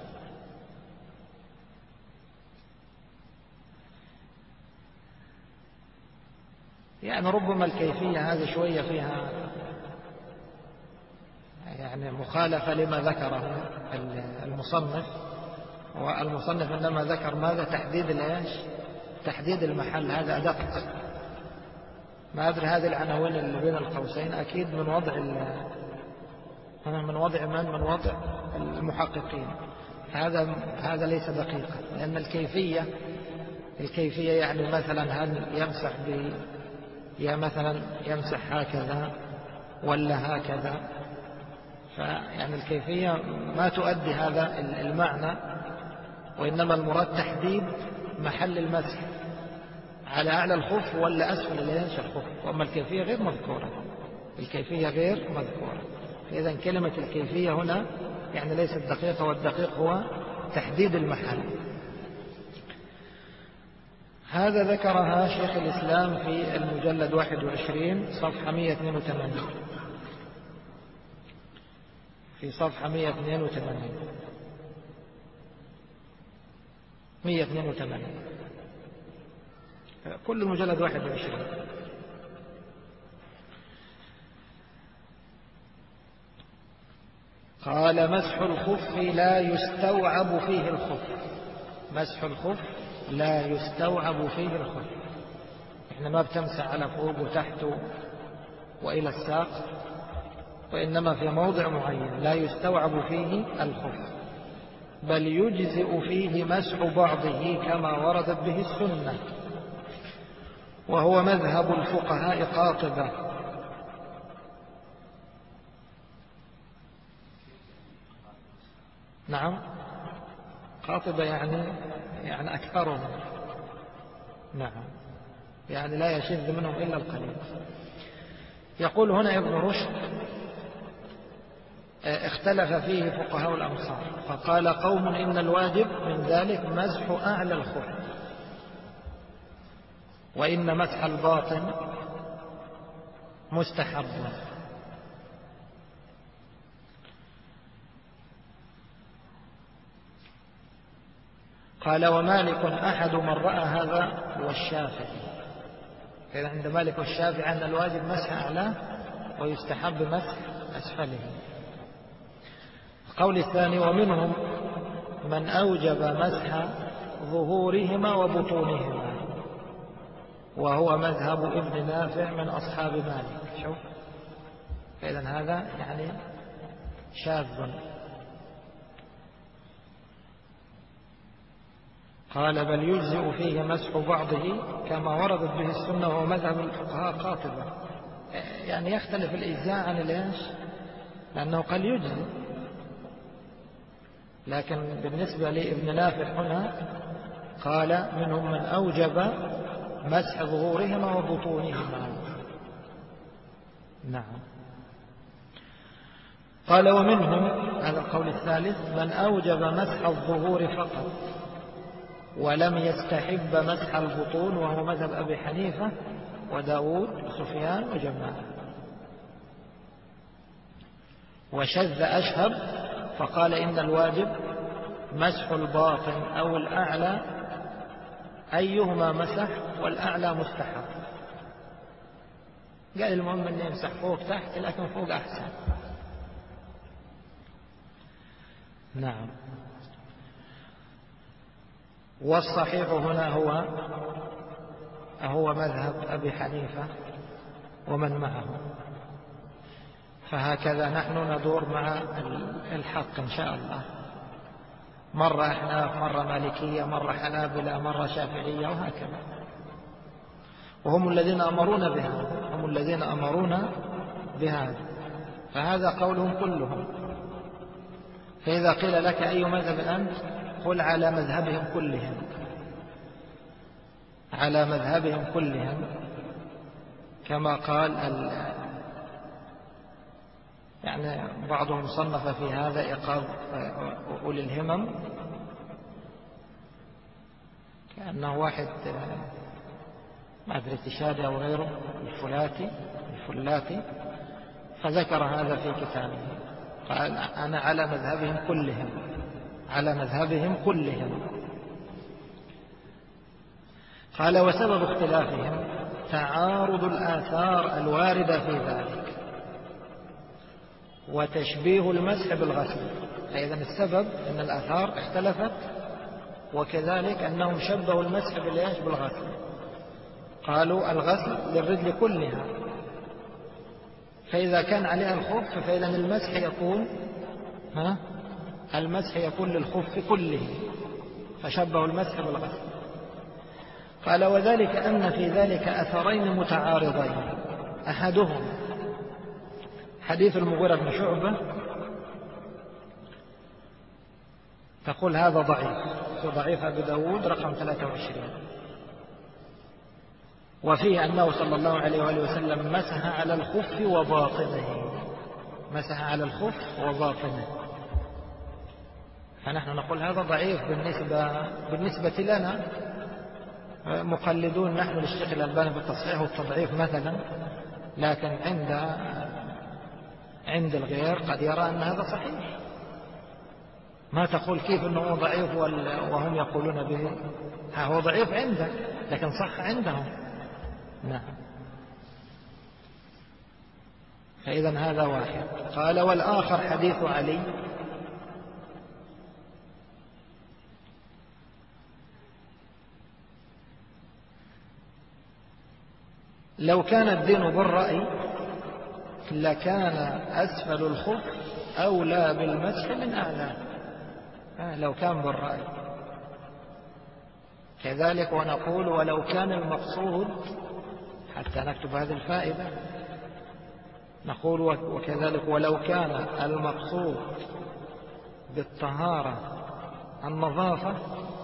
يعني ربما الكيفية هذه شوية فيها يعني مخالفة لما ذكره المصنف، والمصنف إنما ذكر ماذا؟ تحديد المحل، هذا أدق. ما أدري هذه العناوين اللي بين القوسين أكيد من وضع المحققين، هذا ليس دقيقا، لأن الكيفية يعني مثلا هل يمسح هكذا ولا هكذا، فيعني الكيفية ما تؤدي هذا المعنى، وإنما المراد تحديد محل المسح على أعلى الخف ولا أسفل الخف، وأما الكيفية غير مذكورة. فإذا كلمة الكيفية هنا يعني ليست دقيقة، والدقيق هو تحديد المحل. هذا ذكرها شيخ الإسلام في المجلد 21 صفحة 182، في صفحة 182 كل المجلد 21. قال مسح الخف لا يستوعب فيه الخف. مسح الخف لا يستوعب فيه الخف، احنا ما بتمسح على فوق وتحت وإلى الساق، وإنما في موضع معين لا يستوعب فيه الخف، بل يجزئ فيه مسح بعضه كما وردت به السنة، وهو مذهب الفقهاء قاطبة. نعم، قاطبة يعني أكثرهم، نعم، يعني لا يشذ منهم إلا القليل. يقول هنا ابن رشد اختلف فيه فقهاء الأمصار، فقال قوم إن الواجب من ذلك مسح أعلى الخف، وإن مسح الباطن مستحب. قال ومالك أحد من رأى هذا والشافعي. إذا عند مالك والشافعي أن الواجب مسح أعلاه ويستحب مسح أسفله. القول الثاني ومنهم من أوجب مسح ظهورهما وبطونهما، وهو مذهب ابن نافع من أصحاب مالك. شوف، فإذا هذا يعني شاذ. قال بل يجزئ فيه مسح بعضه كما وردت به السنة، وهو مذهب الفقهاء قاطبة. يعني يختلف الإجزاء عن الإيش، لأنه قال يجزئ، لكن بالنسبة لابن نافع هنا قال منهم من أوجب مسح ظهورهما وبطونهما. نعم. قال ومنهم، هذا القول الثالث، من أوجب مسح الظهور فقط ولم يستحب مسح البطون، وهو مذهب أبي حنيفة وداود وسفيان وجماعة. وشذ أشهب فقال إن الواجب مسح الباطن أو الأعلى، أيهما مسح والأعلى مستحب. قال المهم أن يمسح فوق تحت، لكن فوق أحسن. نعم. والصحيح هنا هو مذهب أبي حنيفة ومن معه. فهكذا نحن ندور مع الحق إن شاء الله، مرة أحناف، مرة مالكية، مرة حنابلة، مرة شافعية، وهكذا. وهم الذين أمرونا بهذا، هم الذين أمرونا بهذا، فهذا قولهم كلهم. فإذا قيل لك أي مذهب أنت، قل على مذهبهم كلهم، على مذهبهم كلهم، كما قال يعني بعضهم صنف في هذا إيقاظ أولي الهمم، كأنه واحد ما أدري تشادي أو غيره، الفلاتي، فذكر هذا في كتابه، قال أنا على مذهبهم كلهم، على مذهبهم كلهم. قال وسبب اختلافهم تعارض الآثار الواردة في ذلك وتشبيه المسح بالغسل. فإذا السبب أن الآثار اختلفت، وكذلك أنهم شبهوا المسح بالغسل. قالوا الغسل للرجل كلها، فإذا كان عليها الخف فإذا المسح يكون للخف كله، فشبهوا المسح بالغسل. قال وذلك أن في ذلك أثرين متعارضين، أحدهم حديث المغيرة بن شعبة، تقول هذا ضعيف أبي داود رقم 23، وفيه أنه صلى الله عليه وآله وسلم مسح على الخف وباطنه، مسح على الخف وباطنه. فنحن نقول هذا ضعيف بالنسبة لنا مقلدون نحن للشيخ الألباني بالتصحيح والتضعيف مثلا، لكن عند الغير قد يرى أن هذا صحيح. ما تقول كيف أنه ضعيف وهم يقولون به، هو ضعيف عندك لكن صح عندهم. نعم. فإذا هذا واحد. قال والآخر حديث علي لو كان الدين بالرأي لكان أسفل الخف أولى بالمسح من أعلاه. لو كان بالرأي. كذلك ونقول ولو كان المقصود، حتى نكتب هذه الفائدة، نقول وكذلك ولو كان المقصود بالطهارة النظافة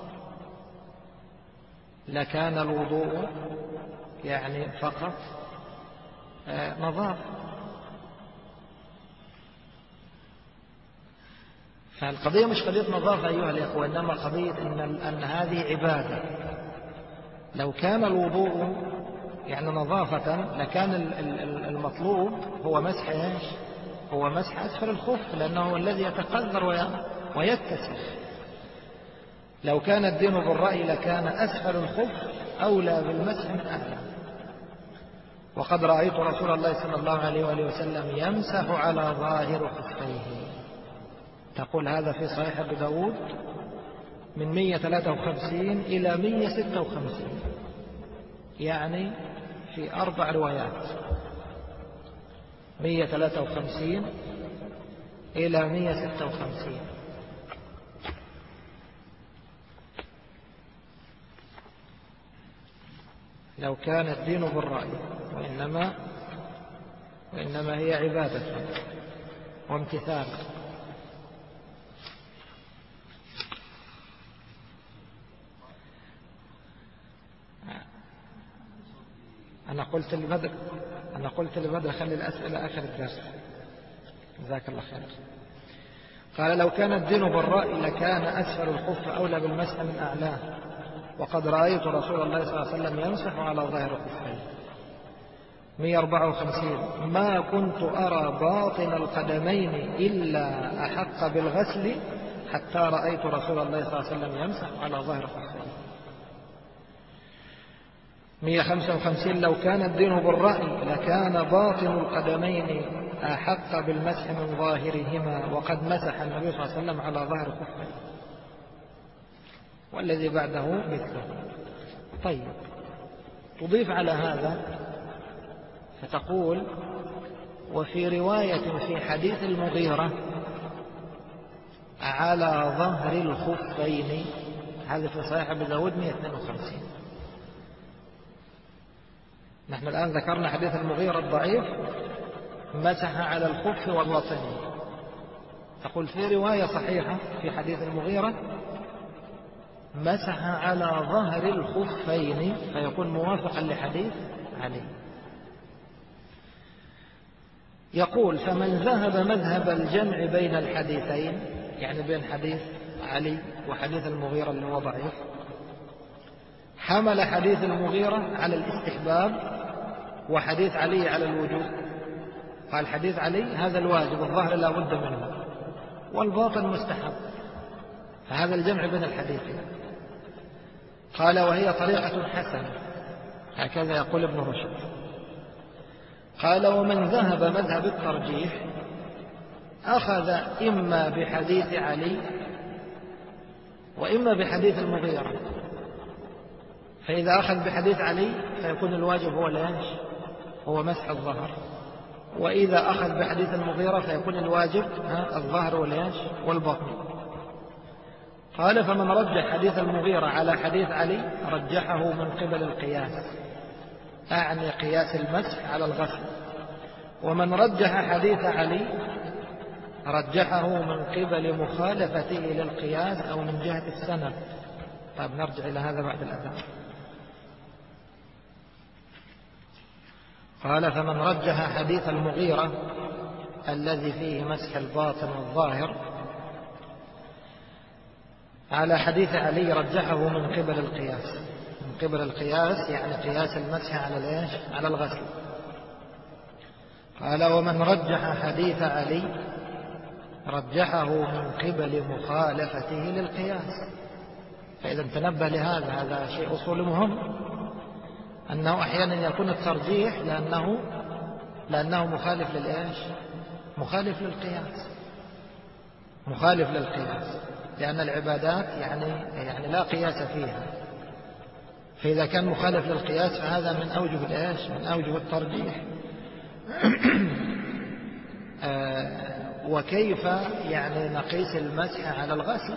لكان الوضوء يعني فقط نظافة. فالقضية مش قضية نظافة أيها الإخوة، إنما قضية أن هذه عبادة. لو كان الوضوء يعني نظافة لكان المطلوب هو مسح ايش؟ هو مسح أسفل الخف، لأنه هو الذي يتقذر ويتسخ. لو كان الدين بالرأي لكان أسفل الخف أولى بالمسح من أعلى. وقد رأيت رسول الله صلى الله عليه وآله وسلم يمسح على ظاهر خفيه. تقول هذا في صحيح أبي داود من 153 إلى 156، يعني في 4 روايات، 153 إلى 156. لو كان الدين بالرأي وإنما هي عبادة وامتثال. أنا قلت لبدر خلي الأسئلة آخر الدرس. جزاك الله خير. قال لو كان الدين بالرأي لكان أسفل الخف أولى بالمسح من أعلاه، وقد رأيت رسول الله صلى الله عليه وسلم يمسح على ظاهر خفيه. 154 ما كنت أرى باطن القدمين إلا أحق بالغسل حتى رأيت رسول الله صلى الله عليه وسلم يمسح على ظهر خفيه. 155 لو كان الدين بالرأي لكان باطن القدمين أحق بالمسح من ظاهرهما وقد مسح النبي صلى الله عليه وسلم على ظهر خفيه، والذي بعده مثله. طيب، تضيف على هذا فتقول وفي رواية في حديث المغيرة على ظهر الخفين، هذا في صحيح أبي داود 152. نحن الآن ذكرنا حديث المغيرة الضعيف مسح على الخف والباطن، تقول في رواية صحيحة في حديث المغيرة مسح على ظهر الخفين، فيكون موافقا لحديث علي. يقول فمن ذهب مذهب الجمع بين الحديثين، يعني بين حديث علي وحديث المغيرة اللي هو ضعيف، حمل حديث المغيرة على الاستحباب وحديث علي على الوجوب. قال حديث علي هذا الواجب الظاهر لا بد منه، والباطن مستحب، فهذا الجمع بين الحديثين. قال وهي طريقة حسنة، هكذا يقول ابن رشد. قال ومن ذهب مذهب الترجيح أخذ إما بحديث علي وإما بحديث المغيرة، فإذا أخذ بحديث علي فيكون الواجب هو الإيش؟ هو مسح الظهر، وإذا أخذ بحديث المغيرة فيكون الواجب الظهر والإيش؟ والبطن. قال فمن رجح حديث المغيرة على حديث علي رجحه من قبل القياس، أعني قياس المسح على الغسل. ومن رجح حديث علي رجحه من قبل مخالفته للقياس أو من جهة السند. طيب نرجع إلى هذا بعد الأذان. قال فمن رجح حديث المغيرة الذي فيه مسح الباطن والظاهر على حديث علي رجحه من قبل القياس، من قبل القياس يعني قياس المسح على الإيش؟ على الغسل. قال ومن رجح حديث علي رجحه من قبل مخالفته للقياس. فإذا تنبه لهذا، هذا شيء أصول مهم، أنه أحيانا يكون الترجيح لأنه مخالف للإيش؟ مخالف للقياس، مخالف للقياس، لأن العبادات يعني لا قياس فيها، فإذا كان مخالف للقياس فهذا من أوجه الإيش؟ من أوجه الترجيح. وكيف يعني نقيس المسح على الغسل؟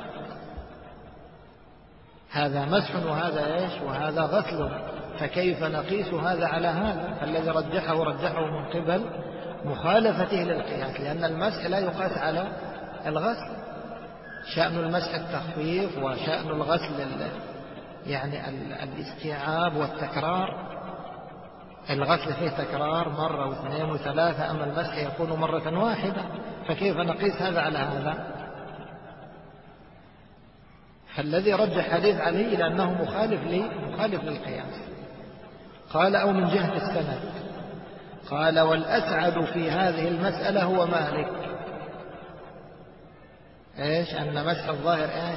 هذا مسح وهذا إيش؟ وهذا غسل، فكيف نقيس هذا على هذا؟ فالذي رجحه من قبل مخالفته للقياس، لأن المسح لا يقاس على الغسل. شأن المسح التخفيف، وشأن الغسل يعني الاستيعاب والتكرار. الغسل فيه تكرار مرة واثنين وثلاثة، أما المسح يكون مرة واحدة، فكيف نقيس هذا على هذا؟ فالذي رجح حديث علي لأنه مخالف للقياس. قال أو من جهة السند. قال والأسعد في هذه المسألة هو مالك. إيش؟ أن مسح الظاهر إيش؟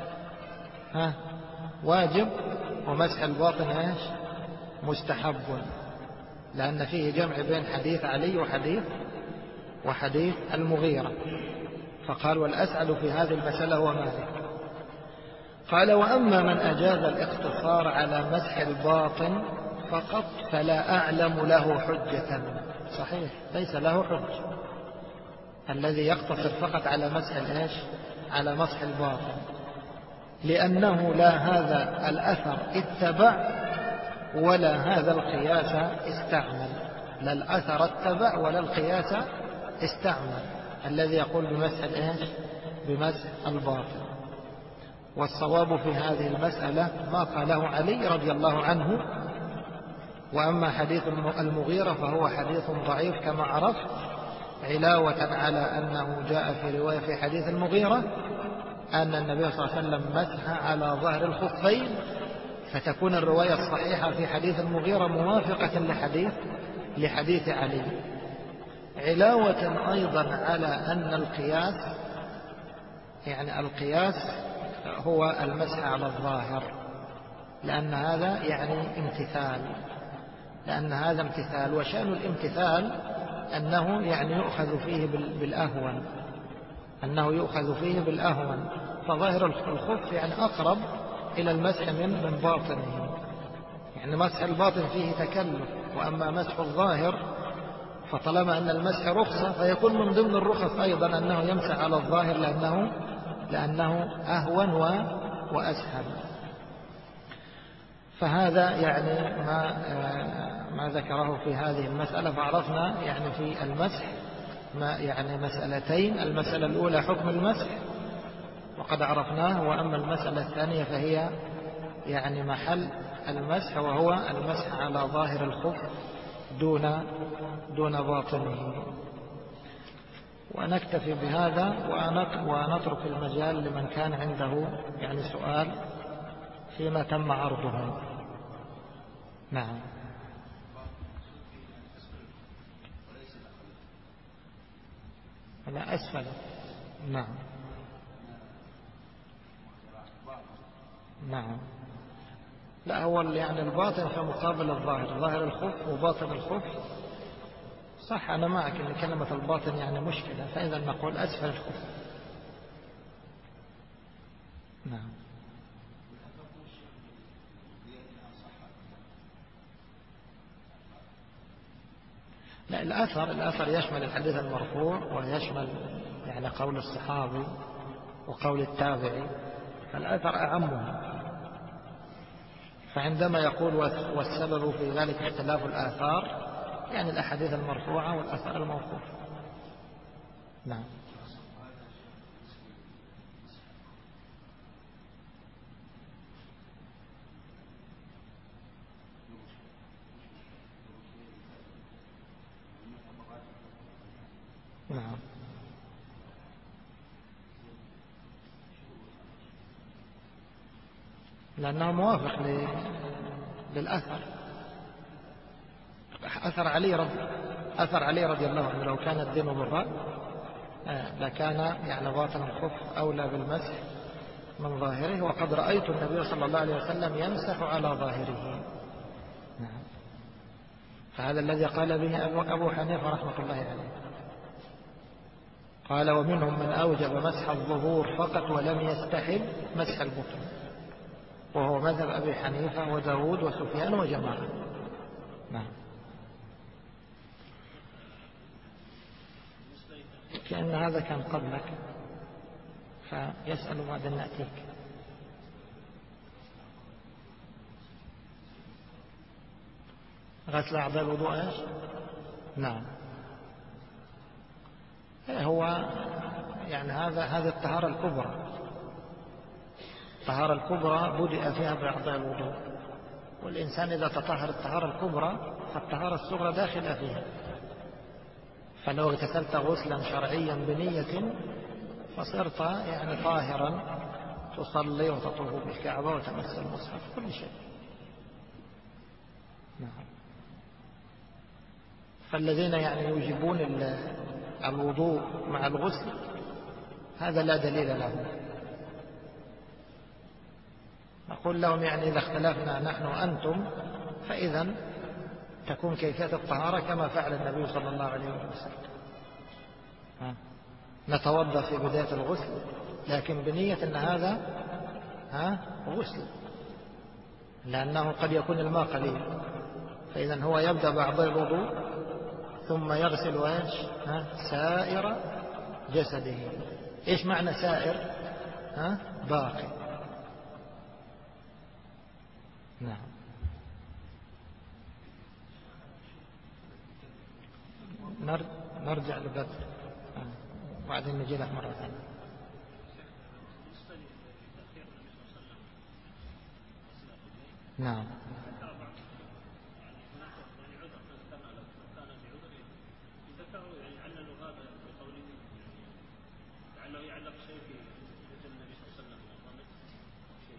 واجب، ومسح الباطن إيش؟ مستحب، لأن فيه جمع بين حديث علي وحديث المغيرة. فقال والأسعد في هذه المسألة هو مالك. قال وأما من أجاز الاقتصار على مسح الباطن فقط فلا أعلم له حجة. صحيح، ليس له حجة الذي يقتصر فقط على مسح الإيش؟ على مسح الباطن، لأنه لا هذا الأثر اتبع ولا هذا القياس استعمل. لا الأثر اتبع ولا القياس استعمل الذي يقول بمسح الإيش؟ بمسح الباطن. والصواب في هذه المسألة ما قاله علي رضي الله عنه. وأما حديث المغيرة فهو حديث ضعيف كما عرفت، علاوة على أنه جاء في رواية في حديث المغيرة أن النبي صلى الله عليه وسلم مسح على ظهر الخفين، فتكون الرواية الصحيحة في حديث المغيرة موافقة لحديث لحديث علي، علاوة أيضا على أن القياس يعني القياس هو المسح على الظاهر، لأن هذا يعني امتثال، لأن هذا امتثال، وشأن الامتثال أنه يعني يؤخذ فيه بالأهون، أنه يؤخذ فيه بالأهون، فظاهر الخف يعني أقرب إلى المسح من باطنه، يعني مسح الباطن فيه تكلف، وأما مسح الظاهر فطالما أن المسح رخصة فيكون من ضمن الرخص أيضا أنه يمسح على الظاهر لأنه أهون وأسهل. فهذا يعني ما ذكره في هذه المسألة. فعرفنا يعني في المسح ما يعني مسألتين، المسألة الأولى حكم المسح وقد عرفناه، وأما المسألة الثانية فهي يعني محل المسح، وهو المسح على ظاهر الخف دون باطنه. ونكتفي بهذا ونترك المجال لمن كان عنده يعني سؤال فيما تم عرضه. نعم. لا أسفل. نعم نعم. لا أول يعني الباطن في مقابل الظاهر، ظاهر الخف وباطن الخف. صح، أنا معك أن كلمة الباطن يعني مشكلة، فإذا نقول أسفل الخف. نعم. لا، الأثر يشمل الحديث المرفوع، ويشمل يعني قول الصحابي وقول التابعي، فالأثر أعمها. فعندما يقول والسبب في ذلك اختلاف الآثار، يعني الأحاديث المرفوعة والآثار الموقوفة. نعم. نعم. لأنه موافق للأثر. أثر علي رضي الله عنه لو كان الدين بالرأي لكان يعني باطن الخف أولى بالمسح من ظاهره، وقد رأيت النبي صلى الله عليه وسلم يمسح على ظاهره. نعم. فهذا الذي قال به أبو حنيفة رحمة الله عليه. قال ومنهم من أوجب مسح الظهور فقط ولم يستحب مسح البطن، وهو مذهب أبي حنيفة وداود وسفيان وجماعة. نعم. كأن هذا كان قبلك، فيسأل بعد أن نأتيك. غسل أعضاء الوضوء إيش؟ نعم. هو يعني هذه الطهارة الكبرى. الطهارة الكبرى بدأ فيها بأعضاء الوضوء، والإنسان إذا تطهر الطهارة الكبرى فالطهارة الصغرى داخلة فيها. فلو اغتسلت غسلا شرعيا بنية فصرت يعني طاهرا، تصلي وتطوف بالكعبة وتمس المصحف كل شيء. نعم. فالذين يعني يوجبون الوضوء مع الغسل هذا لا دليل لهم. نقول لهم يعني إذا اختلفنا نحن وأنتم فإذا تكون كيفية الطهارة كما فعل النبي صلى الله عليه وسلم. نتوضأ في بداية الغسل لكن بنية أن هذا غسل، لأنه قد يكون الماء قليل، فإذا هو يبدأ بأعضاء الوضوء ثم يغسل ويش سائر جسده. إيش معنى سائر؟ باقي. نعم. نرجع لبدر وبعدين نجي لك مرة ثانية. نعم.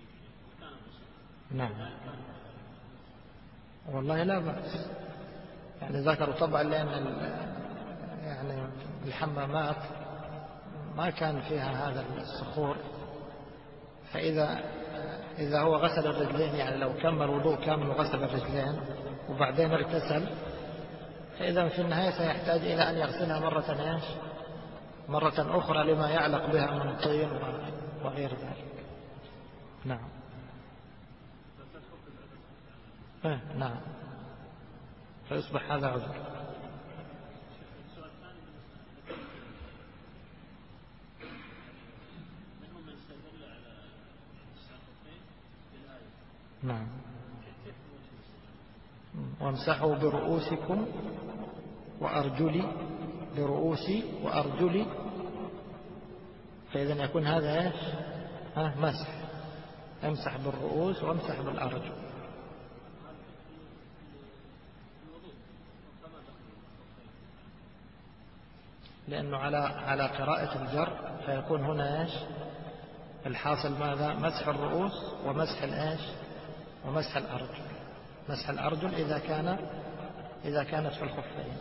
نعم. والله لا بأس، يعني ذكروا طبعا لأن يعني الحمامات ما كان فيها هذا الصخور، فإذا هو غسل الرجلين، يعني لو كمل وضوء كامل وغسل الرجلين وبعدين اغتسل، فإذا في النهاية سيحتاج إلى أن يغسلها مرة أخرى لما يعلق بها من طين وغير ذلك. نعم. نعم، فيصبح هذا عذر. نعم. وامسحوا برؤوسكم وأرجلي، برؤوسي وأرجلي، فإذا يكون هذا ايش؟ مسح، امسح بالرؤوس وامسح بالأرجل. لأنه على قراءة الجر، فيكون هنا ايش الحاصل؟ ماذا؟ مسح الرؤوس ومسح الايش؟ ومسح الأرجل. مسح الأرجل إذا كانت في الخفين.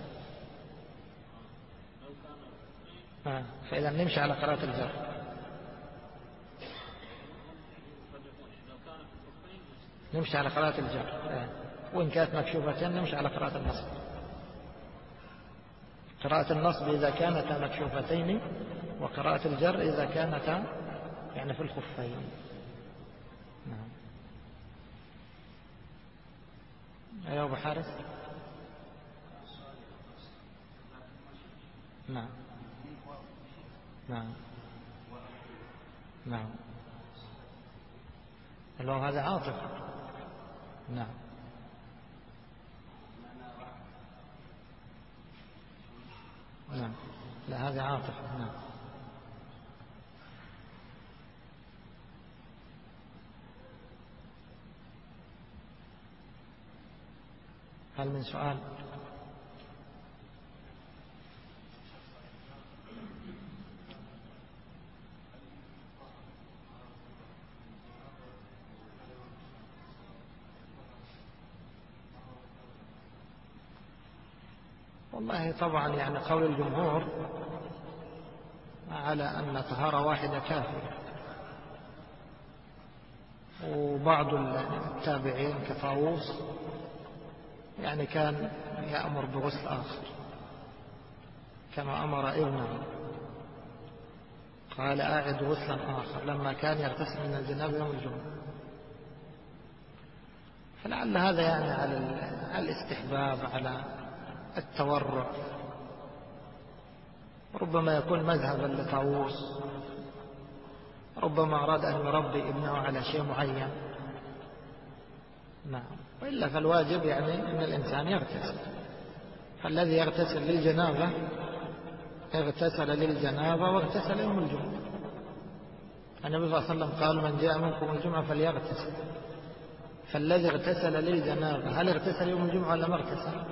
فإذا نمشي على قراءة الجر. نمشي على قراءة الجر، وإن كانت مكشوفتين نمشي على قراءة النصب. قراءة النصب إذا كانتا مكشوفتين، وقراءة الجر إذا كانتا يعني في الخفين. نعم. أيها أبو حارس. نعم. نعم. نعم. الواو هذا عاطف. نعم. نعم. لا، هذا عاطف. نعم. هل من سؤال؟ والله طبعا يعني قول الجمهور على أن طهارة واحدة كافية، وبعض التابعين كطاووس يعني كان يأمر بغسل آخر كما أمر ابنه، قال أعد غسلا آخر لما كان يغتسل من الجنابة يوم الجمعة. فلعل هذا يعني على الاستحباب، على التورع، ربما يكون مذهبا لطاووس، ربما أراد أن يربي ابنه على شيء معين. نعم. وإلا فالواجب يعني أن الإنسان يغتسل، فالذي يغتسل للجنابة اغتسل للجنابة واغتسل يوم الجمعة. النبي صلى الله عليه وسلم قال من جاء منكم الجمعة فليغتسل، فالذي اغتسل للجنابة هل اغتسل يوم الجمعة ولا ما اغتسل؟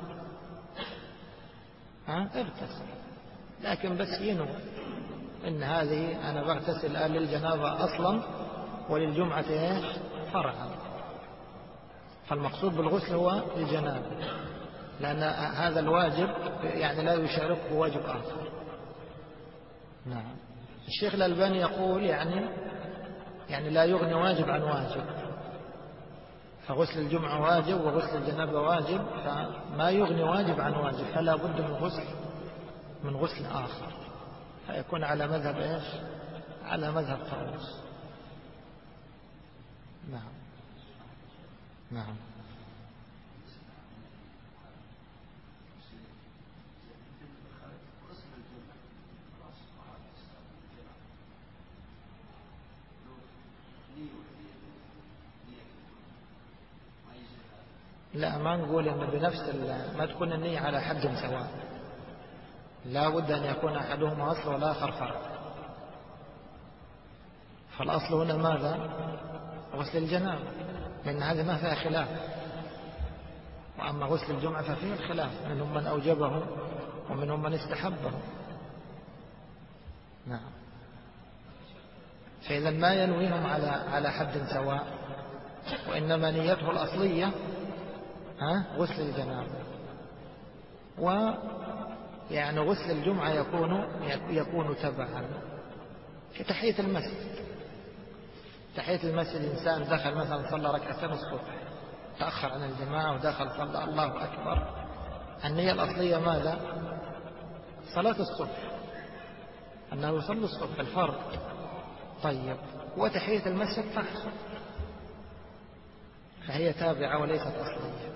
اغتسل، لكن بس ينوي إن هذه أنا بغتسل الآن للجنابة أصلا وللجمعة إيش فرعا. فالمقصود بالغسل هو الجنابة، لأن هذا الواجب يعني لا يشاركه واجب آخر. نعم. الشيخ الألباني يقول يعني لا يغني واجب عن واجب، فغسل الجمعة واجب وغسل الجنابة واجب، فما يغني واجب عن واجب، فلا بد من غسل آخر، فيكون على مذهب إيش؟ على مذهب طاووس. نعم. نعم. لا، ما نقول إن ما تكون النية على حد سواء، لا بد أن يكون أحدهما أصل والآخر فرع. فالأصل هنا ماذا؟ غسل الجنابة، لأن هذا ما فيها خلاف. وأما غسل الجمعة ففيه الخلاف، منهم من أوجبه ومنهم من استحبه. نعم. فإذا ما ينويهم على حد سواء، وإنما نيته الأصلية غسل الجنابة. ويعني غسل الجمعة يكون تبعا كتحية المسجد. تحية المسجد إنسان دخل مثلا صلى ركعتين الصبح، تأخر عن الجماعة ودخل صلى الله أكبر، النية الأصلية ماذا؟ صلاة الصبح، أنه يصلي الصبح الفرض. طيب، وتحية المسجد تحصل، فهي تابعة وليست أصلية.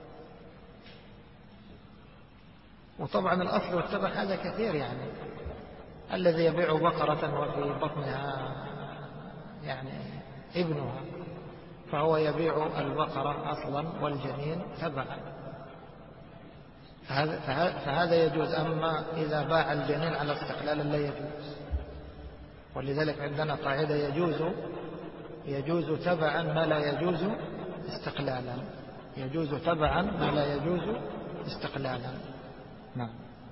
وطبعا الأصل والتبع هذا كثير، يعني الذي يبيع بقرة وفي بطنها يعني ابنها فهو يبيع البقرة أصلا والجنين تبعا، فهذا يجوز. أما إذا باع الجنين على استقلال لا يجوز. ولذلك عندنا قاعدة يجوز تبعا ما لا يجوز استقلالا. يجوز تبعا ما لا يجوز استقلالا. نعم.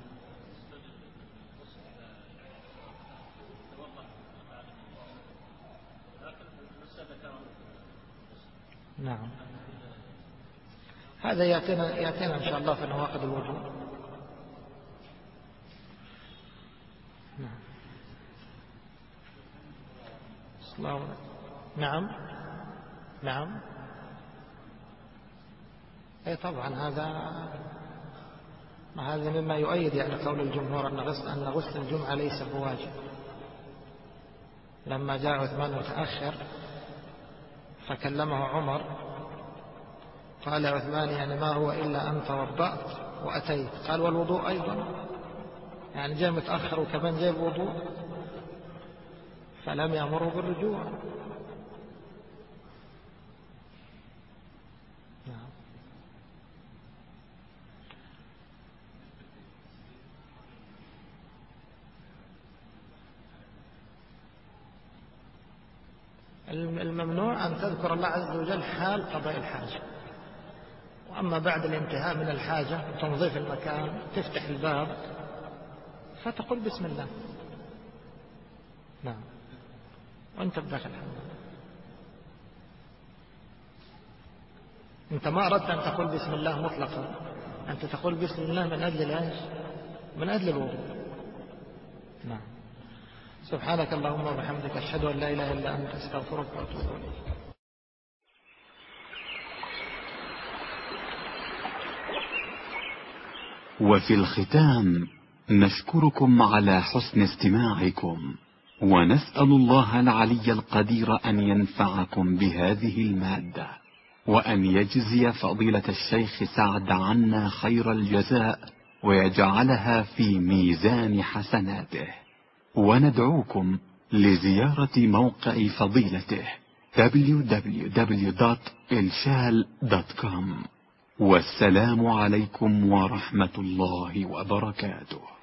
نعم، هذا يأتينا إن شاء الله في نواقض الوضوء. نعم. نعم. أي طبعا هذا مما يؤيد يعني قول الجمهور أن غسل الجمعة ليس بواجب. لما جاء عثمان متأخر فكلمه عمر قال عثمان يعني ما هو إلا أن توضأت وأتيت. قال والوضوء أيضا، يعني جاء متأخر وكمان جاء وضوء، فلم يأمره بالرجوع. الممنوع أن تذكر الله عز وجل حال قضاء الحاجة، وأما بعد الانتهاء من الحاجة وتنظيف المكان تفتح الباب فتقول بسم الله. نعم، وانت بداخل الحمد. انت ما أردت أن تقول بسم الله مطلقا، أنت تقول بسم الله من أجل ايش؟ من أجل الوضوء. نعم. سبحانك اللهم وبحمدك، أشهد أن لا إله إلا أنت، أستغفرك وأتوب إليك. وفي الختام نشكركم على حسن استماعكم، ونسأل الله العلي القدير أن ينفعكم بهذه المادة، وأن يجزي فضيلة الشيخ سعد عنا خير الجزاء، ويجعلها في ميزان حسناته. وندعوكم لزيارة موقع فضيلته www.elshal.com. والسلام عليكم ورحمة الله وبركاته.